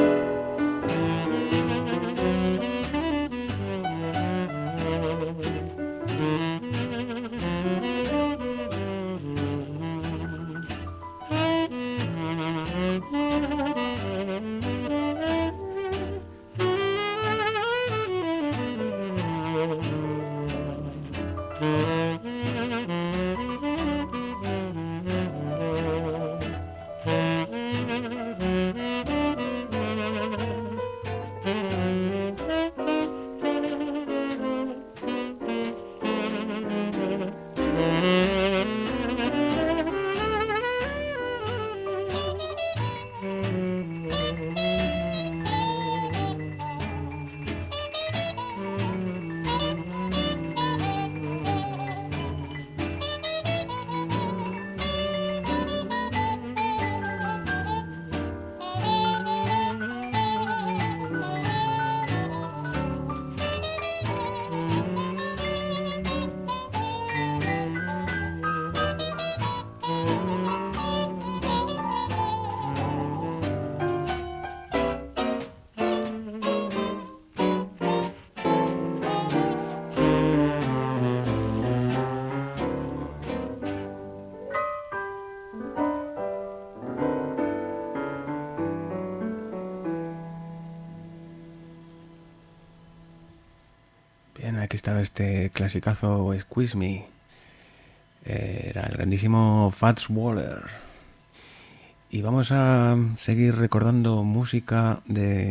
estaba este clasicazo Squeeze Me. Era el grandísimo Fats Waller. Y vamos a seguir recordando música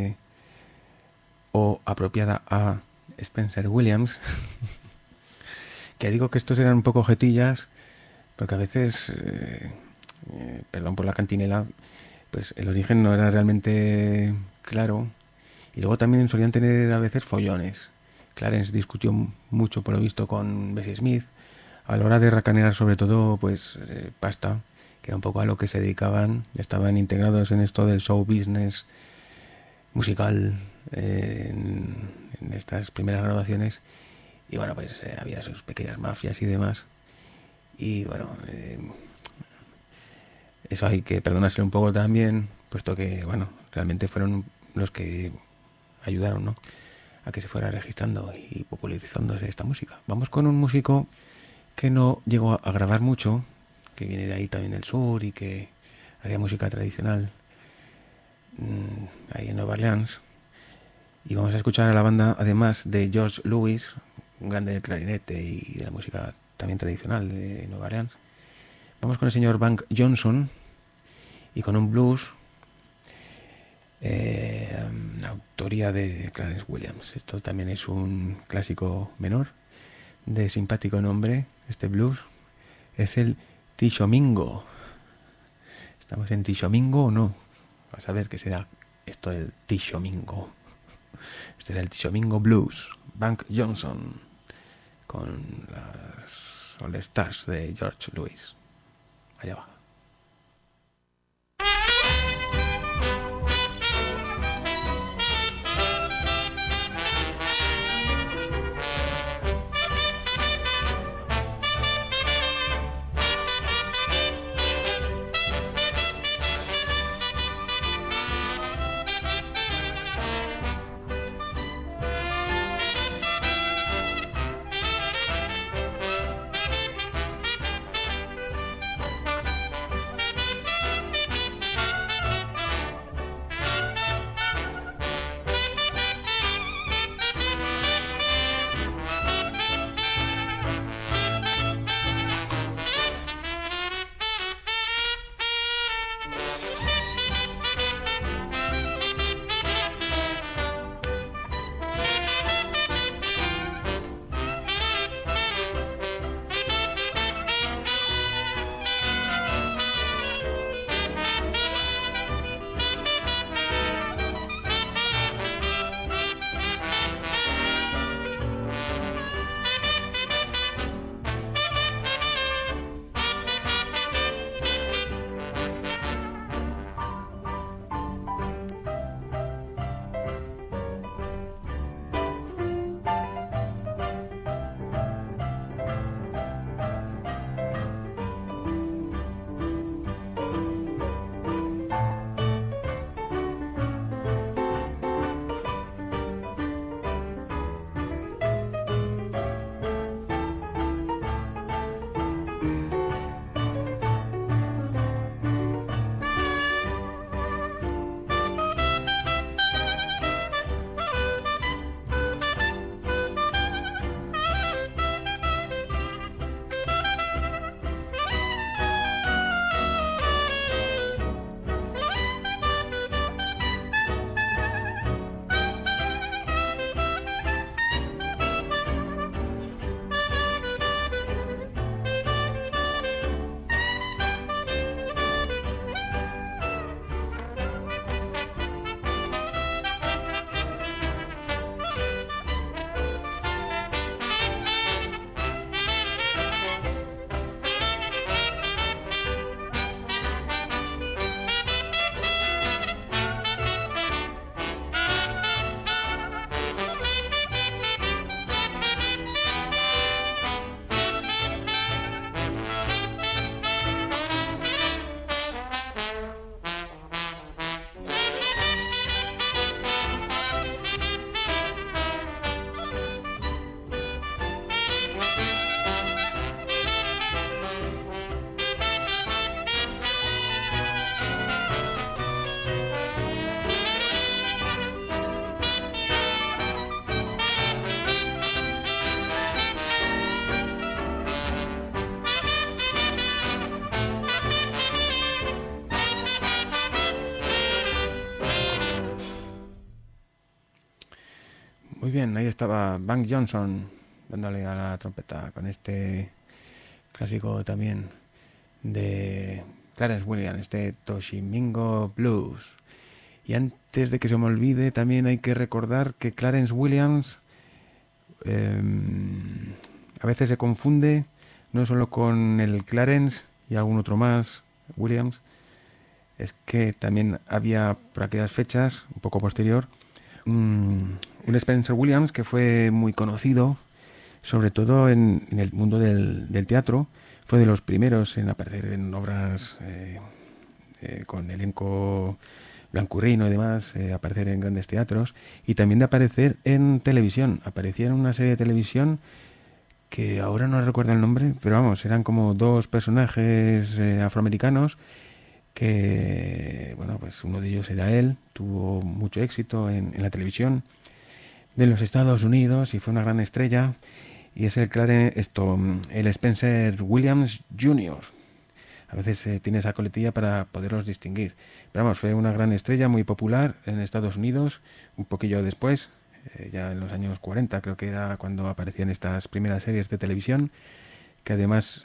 o apropiada a Spencer Williams. Que digo que estos eran un poco jetillas, porque a veces, perdón por la cantinela, pues el origen no era realmente claro. Y luego también solían tener a veces follones. Clarence discutió mucho, por lo visto, con Bessie Smith a la hora de racanear sobre todo pues pasta, que era un poco a lo que se dedicaban. Estaban integrados en esto del show business musical en estas primeras grabaciones. Y bueno, pues había sus pequeñas mafias y demás. Y bueno, eso hay que perdonárselo un poco también, puesto que, bueno, realmente fueron los que ayudaron, ¿no?, a que se fuera registrando y popularizándose esta música. Vamos con un músico que no llegó a grabar mucho, que viene de ahí también del sur y que hacía música tradicional ahí en Nueva Orleans. Y vamos a escuchar a la banda, además de George Lewis, un grande del clarinete y de la música también tradicional de Nueva Orleans. Vamos con el señor Bank Johnson y con un blues, autoría de Clarence Williams. Esto también es un clásico menor de simpático nombre. Este blues es el Tishomingo. ¿Estamos en Tishomingo o no? Vamos a ver qué será esto del Tishomingo. Este es el Tishomingo Blues. Bank Johnson con las All Stars de George Lewis. Allá va. Muy bien, ahí estaba Bank Johnson dándole a la trompeta con este clásico también de Clarence Williams, este Toshimingo Blues. Y antes de que se me olvide, también hay que recordar que Clarence Williams a veces se confunde no solo con el Clarence y algún otro más, Williams, es que también había por aquellas fechas, un poco posterior, un Spencer Williams que fue muy conocido, sobre todo en el mundo del teatro. Fue de los primeros en aparecer en obras con elenco blancurrino y demás, aparecer en grandes teatros y también de aparecer en televisión. Aparecía en una serie de televisión que ahora no recuerdo el nombre, pero vamos, eran como dos personajes afroamericanos que, bueno, pues uno de ellos era él, tuvo mucho éxito en la televisión de los Estados Unidos y fue una gran estrella, y es el Spencer Williams Jr. A veces tiene esa coletilla para poderlos distinguir. Pero vamos, fue una gran estrella, muy popular en Estados Unidos, un poquillo después, ya en los años 40 creo que era cuando aparecían estas primeras series de televisión, que además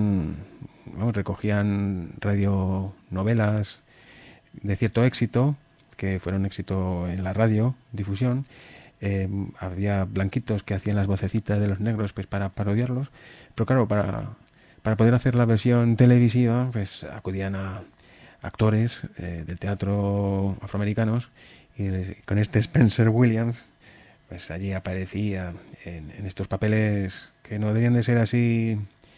recogían radionovelas de cierto éxito, que fueron éxito en la radio, difusión. Había blanquitos que hacían las vocecitas de los negros pues para parodiarlos, pero claro, para poder hacer la versión televisiva pues acudían a actores del teatro afroamericanos, y con este Spencer Williams pues allí aparecía en estos papeles que no debían de ser así,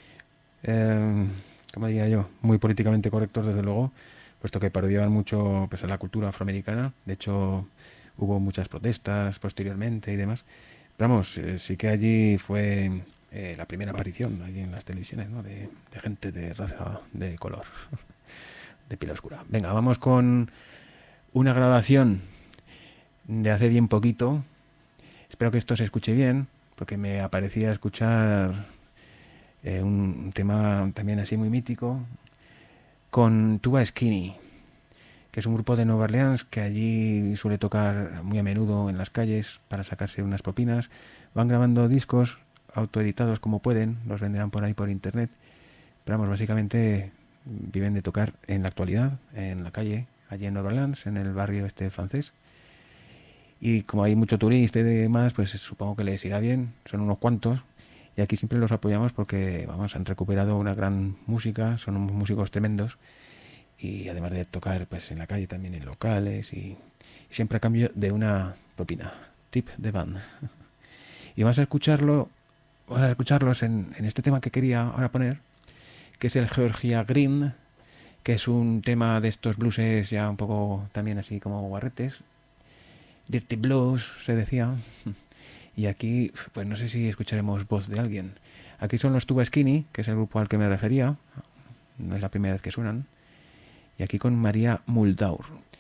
como diría yo, muy políticamente correctos, desde luego, puesto que parodiaban mucho pues a la cultura afroamericana. De hecho, hubo muchas protestas posteriormente y demás. Pero vamos, sí que allí fue la primera aparición allí en las televisiones, ¿no? de gente de raza de color, de piel oscura. Venga, vamos con una grabación de hace bien poquito. Espero que esto se escuche bien, porque me aparecía escuchar un tema también así muy mítico, con Tuba Skinny, que es un grupo de Nueva Orleans que allí suele tocar muy a menudo en las calles para sacarse unas propinas. Van grabando discos autoeditados como pueden, los venderán por ahí por internet, pero vamos, básicamente viven de tocar en la actualidad, en la calle, allí en Nueva Orleans, en el barrio este francés. Y como hay mucho turista y demás, pues supongo que les irá bien, son unos cuantos, y aquí siempre los apoyamos porque, vamos, han recuperado una gran música, son unos músicos tremendos, y además de tocar pues en la calle, también en locales, y siempre a cambio de una propina, tip de band. Y vamos a escucharlos en este tema que quería ahora poner, que es el Georgia Green, que es un tema de estos blueses ya un poco también así como guarretes, Dirty Blues se decía. Y aquí pues no sé si escucharemos voz de alguien. Aquí son los Tuba Skinny, que es el grupo al que me refería, no es la primera vez que suenan, y aquí con María Muldaur,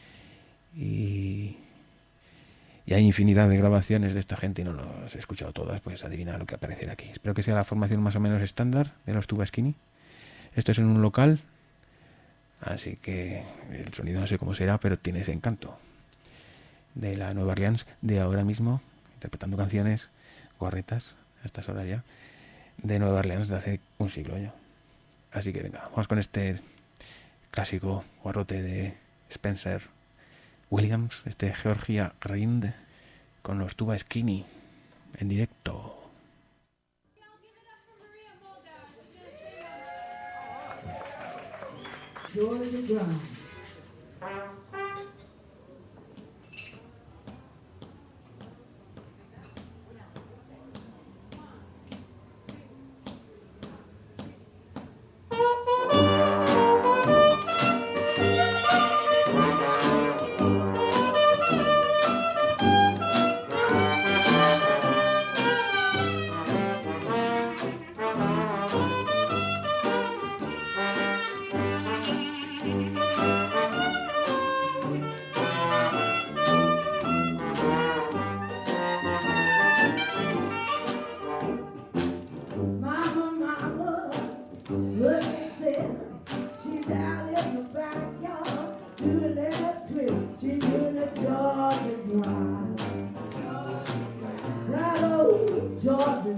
y hay infinidad de grabaciones de esta gente y no las he escuchado todas, pues adivina lo que aparecerá aquí. Espero que sea la formación más o menos estándar de los Tuba Skinny. Esto es en un local, así que el sonido no sé cómo será, pero tiene ese encanto de la Nueva Orleans de ahora mismo, interpretando canciones guarretas a estas horas ya, de Nueva Orleans de hace un siglo ya. Así que venga, vamos con este clásico guarrote de Spencer Williams, este Georgia Grind, con los Tuba Skinny en directo.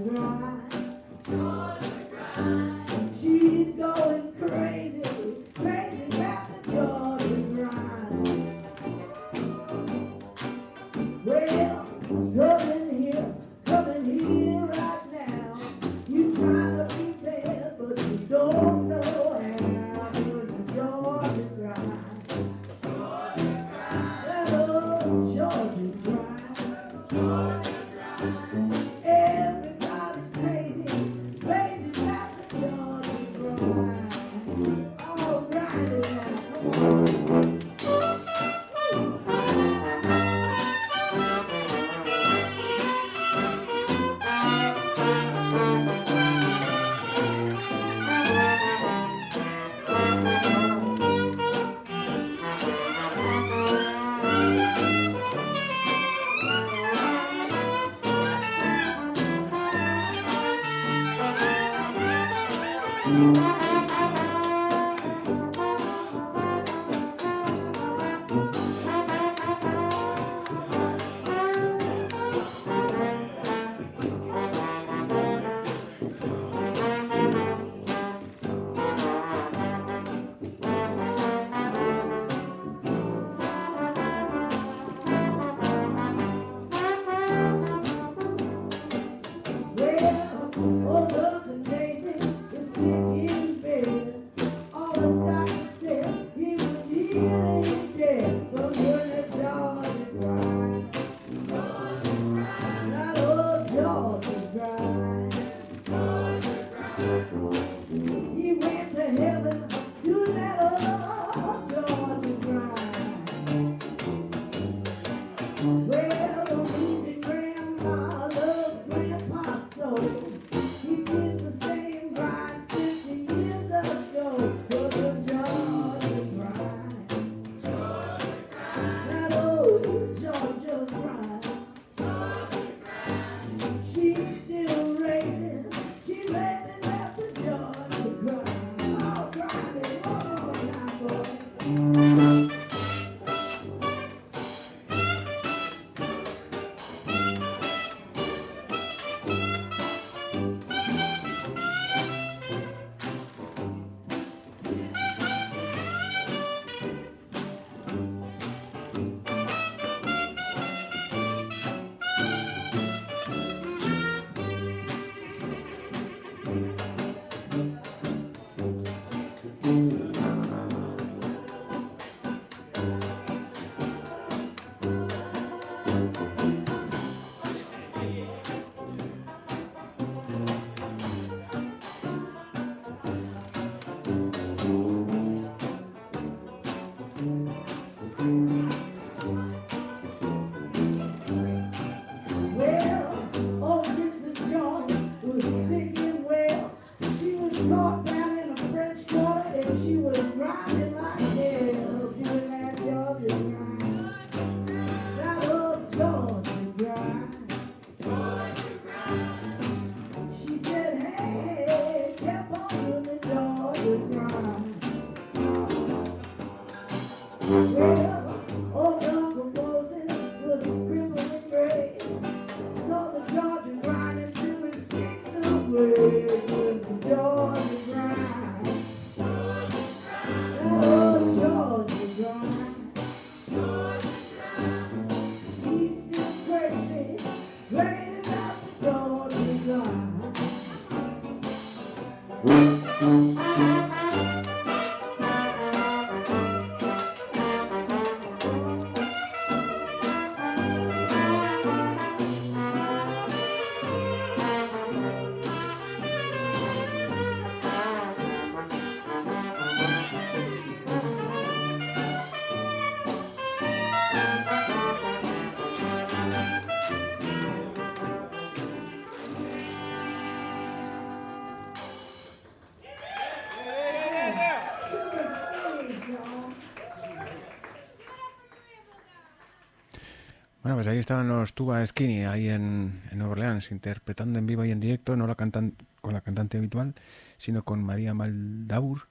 Bueno, pues ahí estaban los Tuba Skinny, ahí en Nueva Orleans, interpretando en vivo y en directo, no con la cantante habitual, sino con María Maldaur,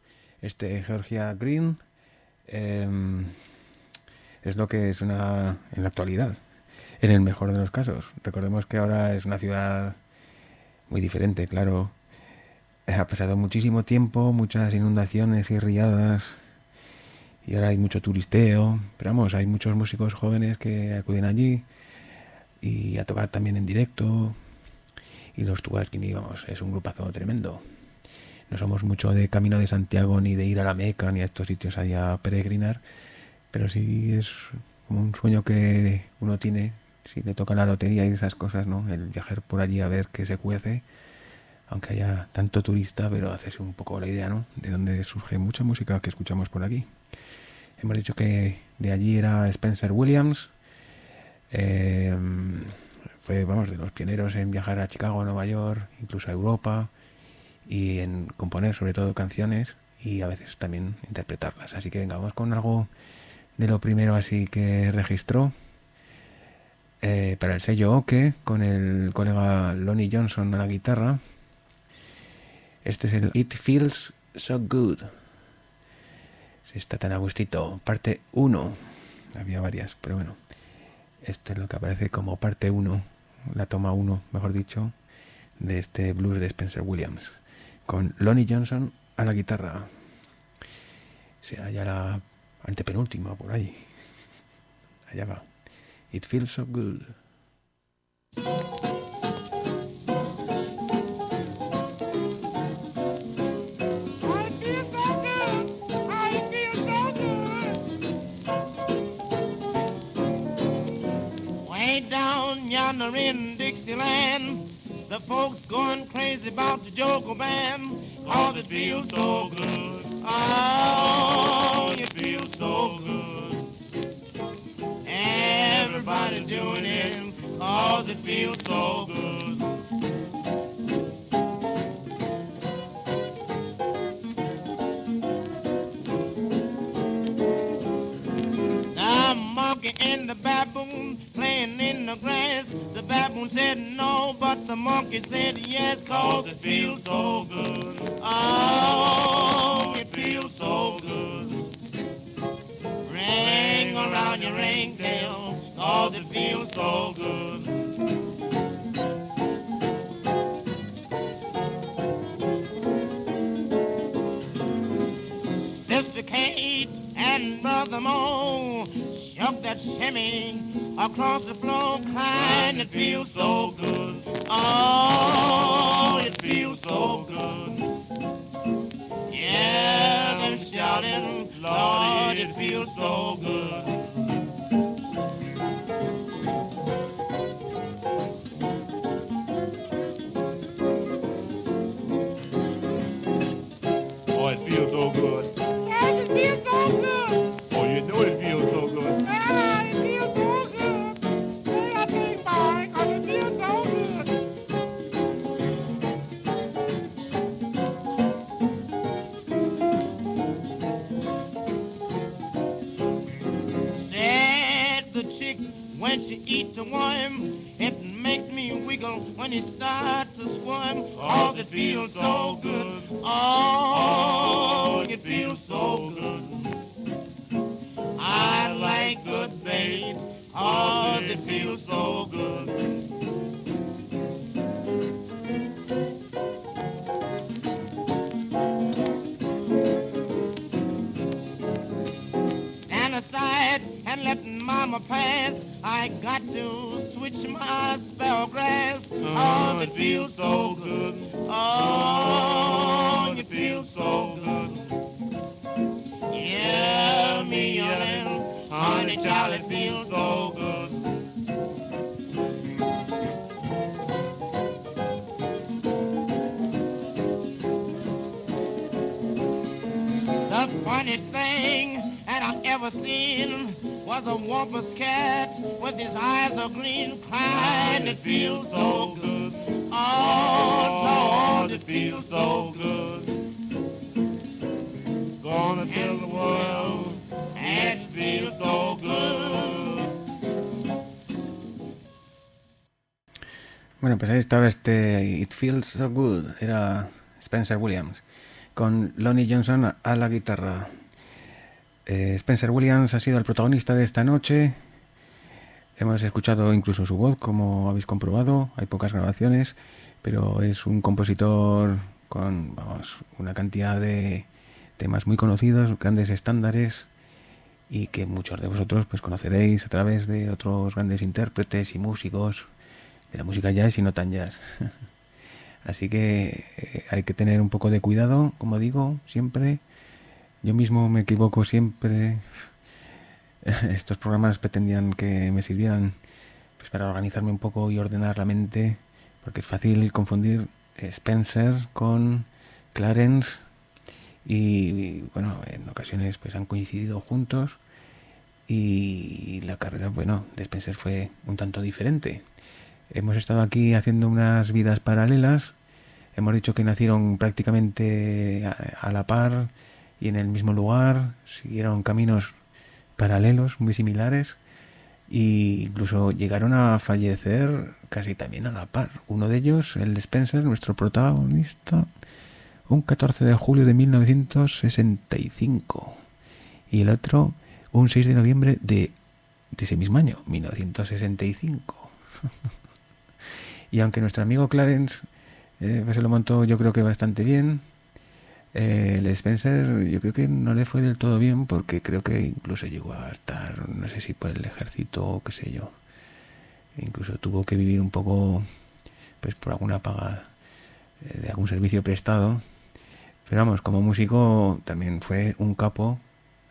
Georgia Green, es lo que suena en la actualidad, en el mejor de los casos. Recordemos que ahora es una ciudad muy diferente, claro. Ha pasado muchísimo tiempo, muchas inundaciones y riadas, y ahora hay mucho turisteo, pero vamos, hay muchos músicos jóvenes que acuden allí y a tocar también en directo, y los Tugasquini, vamos, es un grupazo tremendo. No somos mucho de Camino de Santiago, ni de ir a la Meca, ni a estos sitios allá a peregrinar, pero sí es como un sueño que uno tiene, si le toca la lotería y esas cosas, ¿no? El viajar por allí a ver qué se cuece, aunque haya tanto turista, pero haces un poco la idea, ¿no? De dónde surge mucha música que escuchamos por aquí. Hemos dicho que de allí era Spencer Williams. Fue, vamos, de los pioneros en viajar a Chicago, a Nueva York, incluso a Europa, y en componer sobre todo canciones y a veces también interpretarlas. Así que venga, vamos con algo de lo primero así que registró para el sello Oke, con el colega Lonnie Johnson a la guitarra. Este es el It Feels So Good. Se está tan a gustito. Parte 1. Había varias, pero bueno. Esto es lo que aparece como parte 1. La toma 1, mejor dicho, de este blues de Spencer Williams. Con Lonnie Johnson a la guitarra. Será ya la antepenúltima por ahí. Allá va. It Feels So Good. Down yonder in Dixieland, the folks going crazy about the Joker band, 'cause it feels so good. Oh, it feels so good. Everybody's doing it, 'cause it feels so good. The monkey and the baboon playing in the grass. The baboon said no, but the monkey said yes, 'cause it feels so good. Oh, it feels so good. Ring around your ringtail, 'cause it feels so good. Sister Kate and Brother Mo shook that shimmy across the floor, crying, it feels so good. Oh, it feels so good. Yeah, and shouting, Lord, it feels so good. Oh, it feels so good. Yes, it feels so good. Oh, you know it feels so good. Ah, it feels so good. Say I think about it, 'cause it feels so good. Said the chick when she eats a worm, it makes me wiggle when it starts to squirm. Oh, it feels so good. Oh, it feels so good. I like good babe. Oh, it feels so good. Stand aside and let mama pass. I got to switch my spellgrass. Oh, it feels so good. Oh, it feels so good. Yeah, me yelling, honey child, it feels so good. The funniest thing that I ever seen was a wampus cat with his eyes are green, crying, it feels so good. Oh, Lord, it feels so good. Gonna tell the world, and it feels so good. Bueno, pues ahí estaba este It Feels So Good. Era Spencer Williams, con Lonnie Johnson a la guitarra. Spencer Williams ha sido el protagonista de esta noche. Hemos escuchado incluso su voz, como habéis comprobado. Hay pocas grabaciones, pero es un compositor con, vamos, una cantidad de temas muy conocidos, grandes estándares, y que muchos de vosotros pues conoceréis a través de otros grandes intérpretes y músicos de la música jazz y no tan jazz. Así que hay que tener un poco de cuidado, como digo, siempre. Yo mismo me equivoco siempre. Estos programas pretendían que me sirvieran pues para organizarme un poco y ordenar la mente, porque es fácil confundir Spencer con Clarence. Y bueno, en ocasiones pues han coincidido juntos y la carrera, bueno, de Spencer fue un tanto diferente. Hemos estado aquí haciendo unas vidas paralelas, hemos dicho que nacieron prácticamente a la par y en el mismo lugar, siguieron caminos paralelos muy similares e incluso llegaron a fallecer casi también a la par. Uno de ellos, el de Spencer, nuestro protagonista, un 14 de julio de 1965 y el otro un 6 de noviembre de ese mismo año, 1965. Y aunque nuestro amigo Clarence pues se lo montó yo creo que bastante bien, el Spencer yo creo que no le fue del todo bien, porque creo que incluso llegó a estar, no sé si por el ejército o qué sé yo, incluso tuvo que vivir un poco pues por alguna paga de algún servicio prestado. Pero vamos, como músico también fue un capo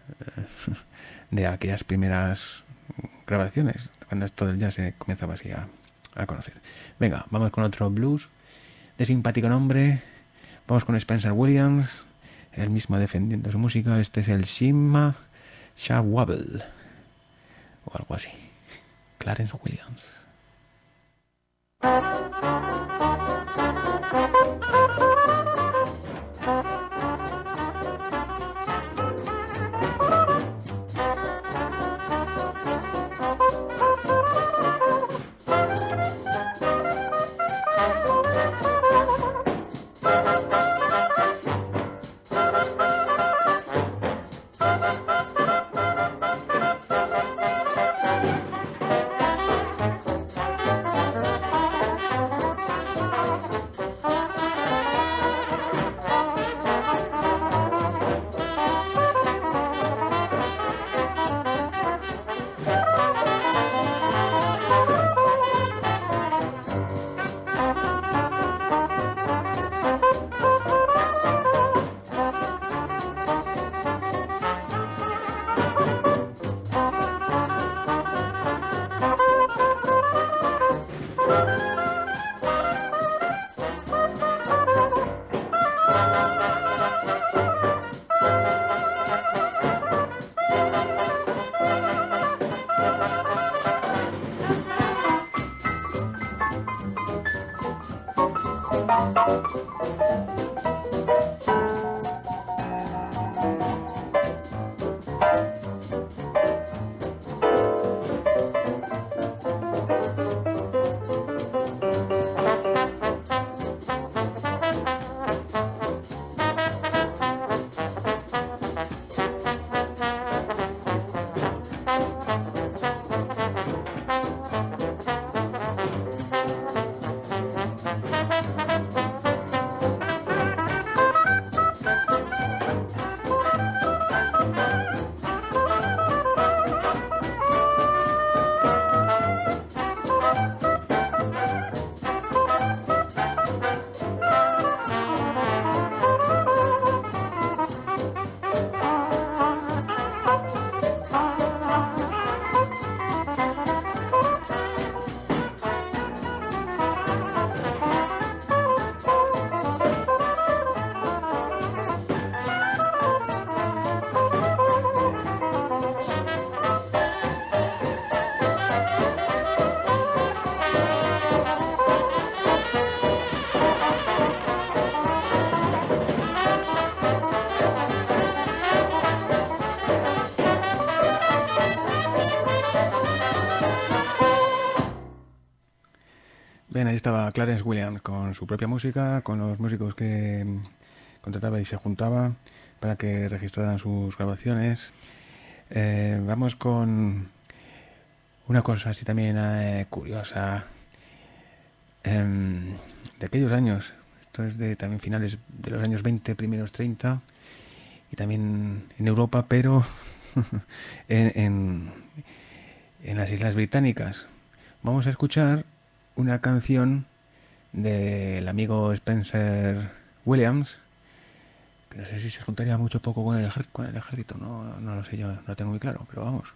de aquellas primeras grabaciones, cuando esto del jazz se comenzaba así a conocer. Venga, vamos con otro blues de simpático nombre. Vamos con Spencer Williams, él mismo defendiendo su música. Este es el Shima Shawabel o algo así. Clarence Williams. Bien, ahí estaba Clarence Williams con su propia música, con los músicos que contrataba y se juntaba para que registraran sus grabaciones. Vamos con una cosa así también curiosa. de aquellos años. Esto es de también finales de los años 20, primeros 30, y también en Europa, pero en las Islas Británicas. Vamos a escuchar una canción del amigo Spencer Williams, que no sé si se juntaría mucho poco con el ejército, no lo sé, yo no lo tengo muy claro, pero vamos.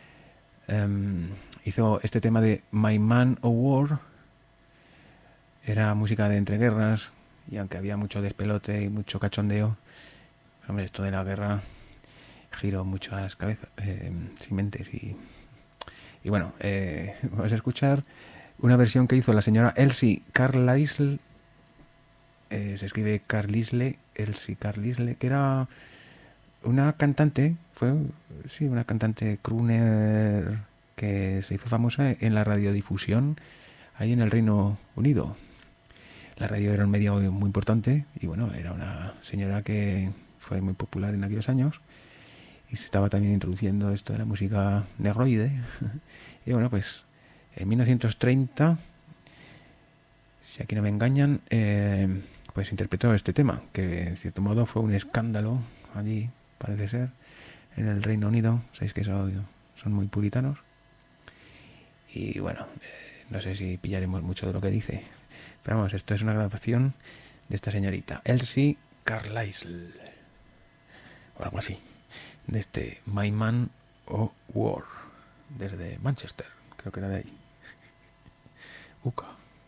Hizo este tema de My Man o' War. Era música de entreguerras, y aunque había mucho despelote y mucho cachondeo, hombre, esto de la guerra giró muchas cabezas, sin mentes, y bueno, vamos a escuchar una versión que hizo la señora Elsie Carlisle. Se escribe Carlisle, Elsie Carlisle, que era una cantante, una cantante crooner que se hizo famosa en la radiodifusión ahí en el Reino Unido. La radio era un medio muy importante y bueno, era una señora que fue muy popular en aquellos años y se estaba también introduciendo esto de la música negroide. Y bueno, pues en 1930, si aquí no me engañan, pues interpretó este tema, que en cierto modo fue un escándalo allí, parece ser, en el Reino Unido. Sabéis que son muy puritanos. Y bueno, no sé si pillaremos mucho de lo que dice. Pero vamos, esto es una grabación de esta señorita Elsie Carlisle, o algo así, de este My Man o' War, desde Manchester, creo que era de ahí. Uca.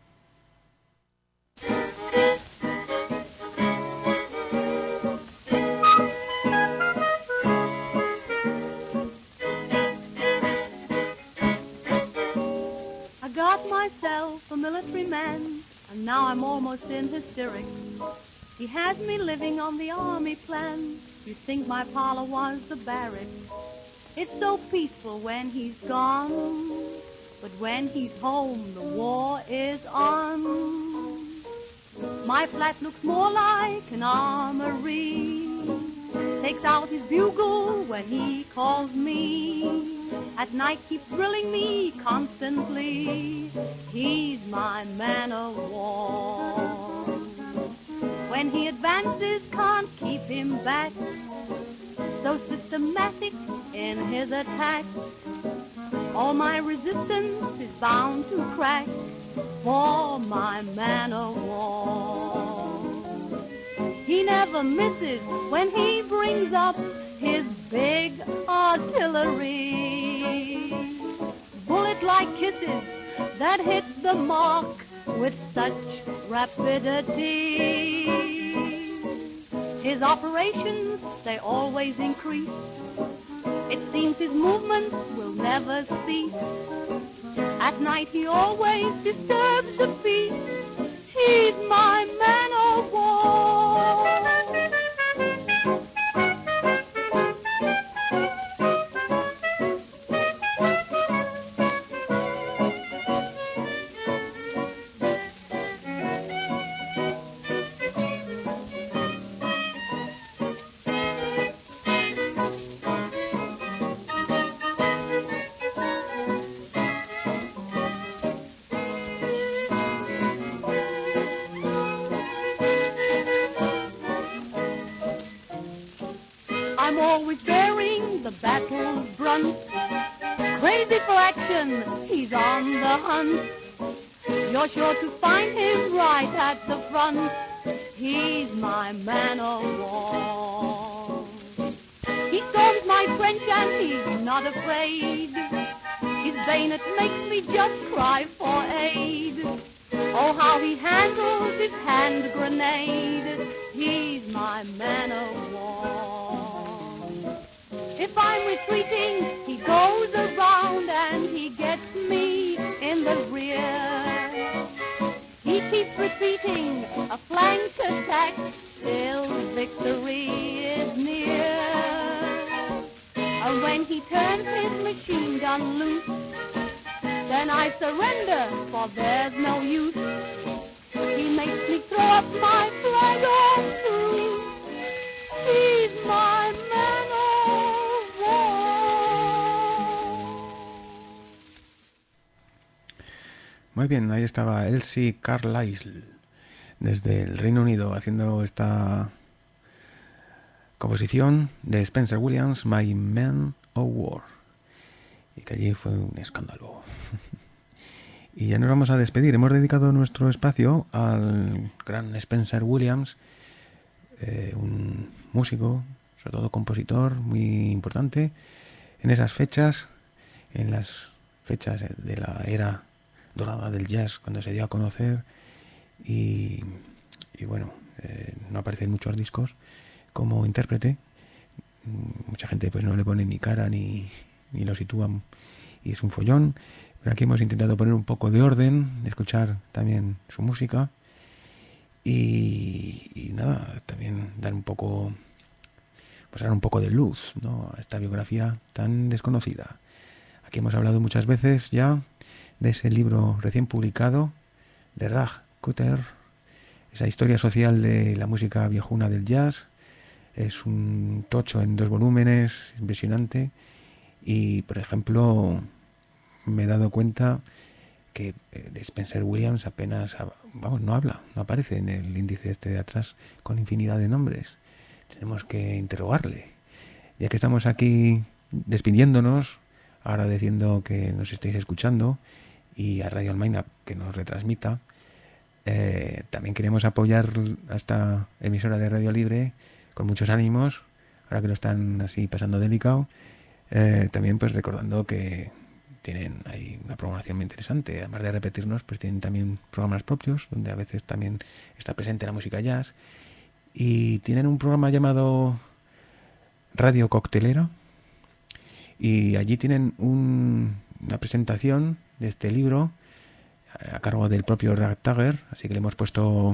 I got myself a military man, and now I'm almost in hysterics. He has me living on the army plan. You think my parlor was the barracks. It's so peaceful when he's gone, but when he's home, the war is on. My flat looks more like an armory. Takes out his bugle when he calls me. At night keeps drilling me constantly. He's my man of war. When he advances, can't keep him back. So systematic in his attack. All my resistance is bound to crack for my man of war. He never misses when he brings up his big artillery. Bullet-like kisses that hit the mark with such rapidity. His operations, they always increase. It seems his movements will never cease. At night he always disturbs the peace. He's my man of war. I'm always bearing the battle's brunt. Crazy for action, he's on the hunt. You're sure to find him right at the front. He's my man of war. He storms my trench and he's not afraid. His bayonet makes me just cry for aid. Oh, how he handles his hand grenade. He's my man of war. If I'm retreating, he goes around and he gets me in the rear. He keeps repeating a flank attack till victory is near. And when he turns his machine gun loose, then I surrender, for there's no use. He makes me throw up my flag of truce. He's my man of Muy bien, ahí estaba Elsie Carlisle. desde el Reino Unido, haciendo esta composición de Spencer Williams, My Man of War, y que allí fue un escándalo. Y ya nos vamos a despedir. Hemos dedicado nuestro espacio al gran Spencer Williams, un músico, sobre todo compositor, muy importante en esas fechas, en las fechas de la era dorada del jazz, cuando se dio a conocer, y bueno, no aparece en muchos discos como intérprete. Mucha gente pues no le pone ni cara ni lo sitúa, y es un follón, pero aquí hemos intentado poner un poco de orden, escuchar también su música y nada, también dar un poco, pues dar un poco de luz, ¿no?, a esta biografía tan desconocida. Aquí hemos hablado muchas veces ya de ese libro recién publicado de Raj Kutcher, esa historia social de la música viejuna del jazz. Es un tocho en 2 volúmenes, impresionante. Y, por ejemplo, me he dado cuenta que de Spencer Williams apenas, no habla, no aparece en el índice este de atrás con infinidad de nombres. Tenemos que interrogarle. Ya que estamos aquí despidiéndonos, agradeciendo que nos estéis escuchando y a Radio Almaina que nos retransmita, también queremos apoyar a esta emisora de Radio Libre con muchos ánimos, ahora que lo están así pasando delicado. También pues recordando que tienen ahí una programación muy interesante, además de repetirnos, pues tienen también programas propios, donde a veces también está presente la música jazz, y tienen un programa llamado Radio Coctelera, y allí tienen una presentación de este libro a cargo del propio Raj Kutcher, así que le hemos puesto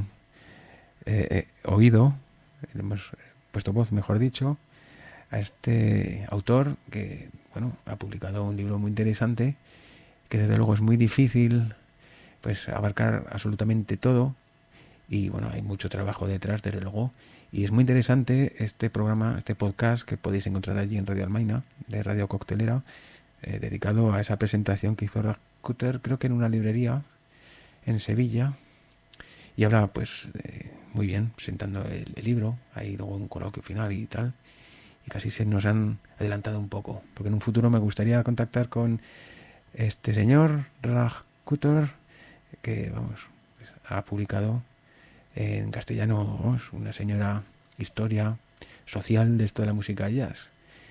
oído, le hemos puesto voz, mejor dicho, a este autor que, bueno, ha publicado un libro muy interesante, que desde luego es muy difícil pues abarcar absolutamente todo, y bueno, hay mucho trabajo detrás, desde luego, y es muy interesante este programa, este podcast que podéis encontrar allí en Radio Almaina, de Radio Coctelera, dedicado a esa presentación que hizo Raj Kutcher, creo que en una librería en Sevilla, y habla pues muy bien, presentando el libro, ahí luego un coloquio final y tal, y casi se nos han adelantado un poco, porque en un futuro me gustaría contactar con este señor Raj Kutcher, que vamos, pues, ha publicado en castellano una señora historia social de esto de la música jazz.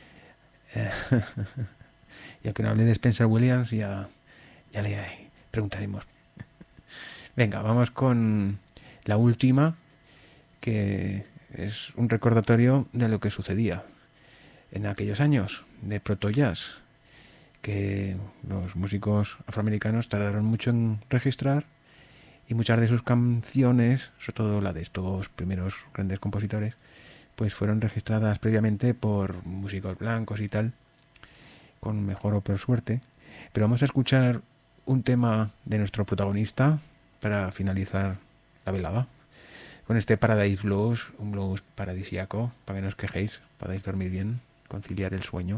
Ya que no hablé de Spencer Williams, ya le preguntaremos. Venga, vamos con la última, que es un recordatorio de lo que sucedía en aquellos años de proto jazz, que los músicos afroamericanos tardaron mucho en registrar, y muchas de sus canciones, sobre todo la de estos primeros grandes compositores, pues fueron registradas previamente por músicos blancos y tal, con mejor o peor suerte. Pero vamos a escuchar un tema de nuestro protagonista para finalizar la velada, con este Paradise Blues, un blues paradisíaco, para que no os quejéis, podáis dormir bien, conciliar el sueño.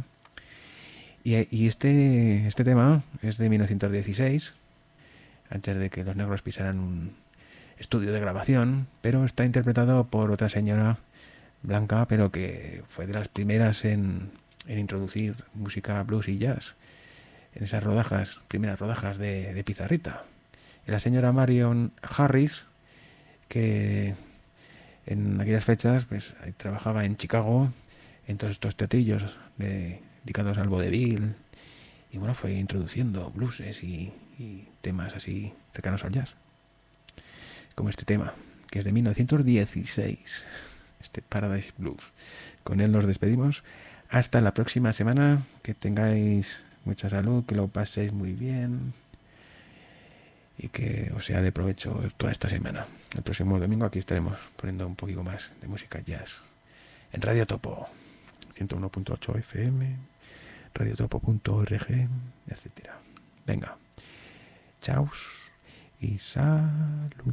Y este tema es de 1916, antes de que los negros pisaran un estudio de grabación, pero está interpretado por otra señora blanca, pero que fue de las primeras en introducir música blues y jazz en esas primeras rodajas de pizarrita. La señora Marion Harris, que en aquellas fechas pues trabajaba en Chicago, en todos estos teatrillos dedicados al vodevil, y bueno, fue introduciendo blueses y temas así cercanos al jazz, como este tema, que es de 1916, este Paradise Blues. Con él nos despedimos. Hasta la próxima semana, que tengáis mucha salud, que lo paséis muy bien y que os sea de provecho toda esta semana. El próximo domingo aquí estaremos poniendo un poquito más de música jazz en Radio Topo 101.8 FM, radiotopo.org, etcétera. Venga, chao y salud.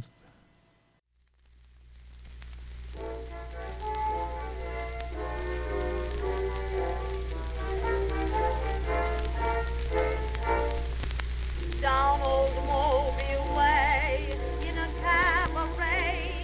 Down old Mobile Way, in a time of rain,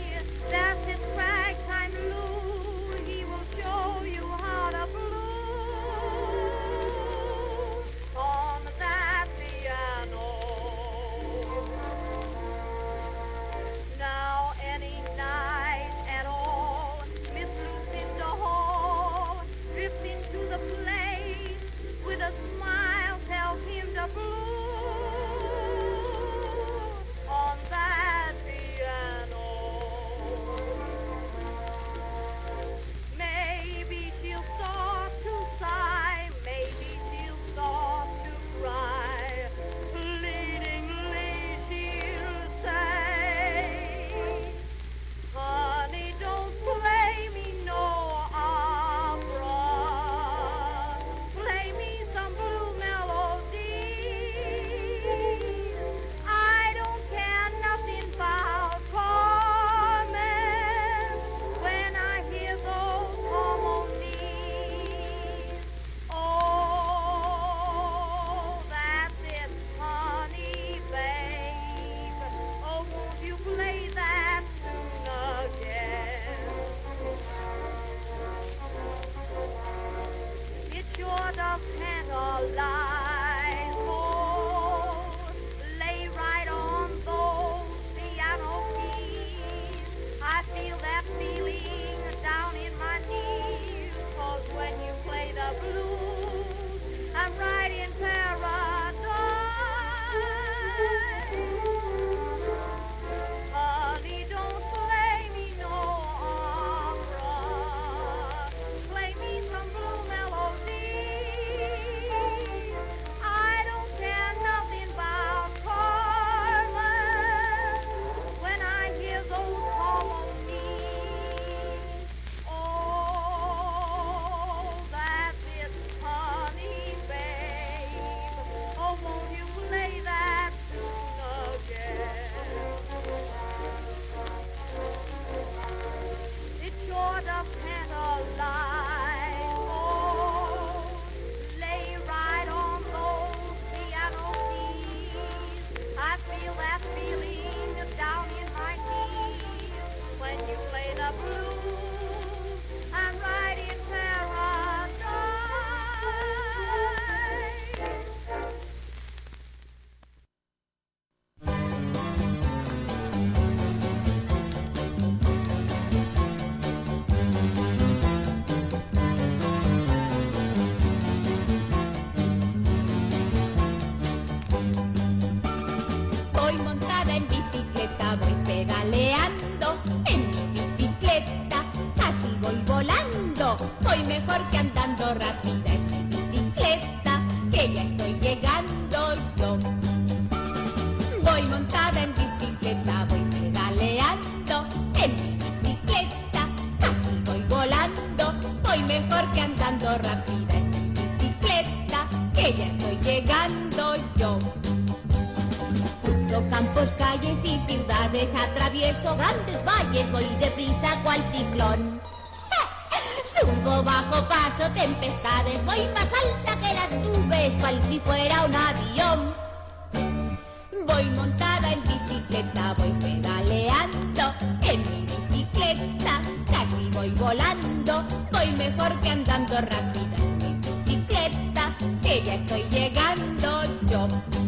atravieso grandes valles, voy deprisa cual ciclón. Subo bajo paso tempestades, voy más alta que las nubes, cual si fuera un avión. Voy montada en bicicleta, voy pedaleando en mi bicicleta, casi voy volando, voy mejor que andando rápida en mi bicicleta, que ya estoy llegando yo.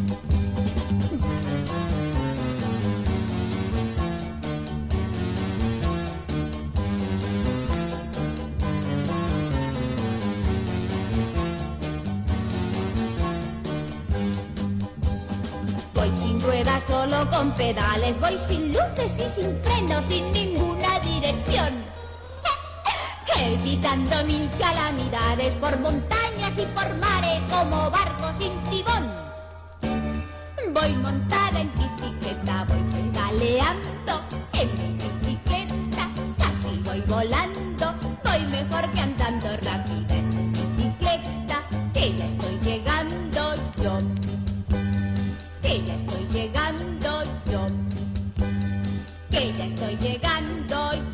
Voy sin ruedas, solo con pedales, voy sin luces y sin frenos, sin ninguna dirección. Evitando mil calamidades por montañas y por mares como barco sin timón. Voy montada en bicicleta, voy pedaleando en mi bicicleta, casi voy volando, voy mejor que andando rápida en mi bicicleta, que ya estoy llegando yo. Que ya estoy llegando yo, que ya estoy llegando yo.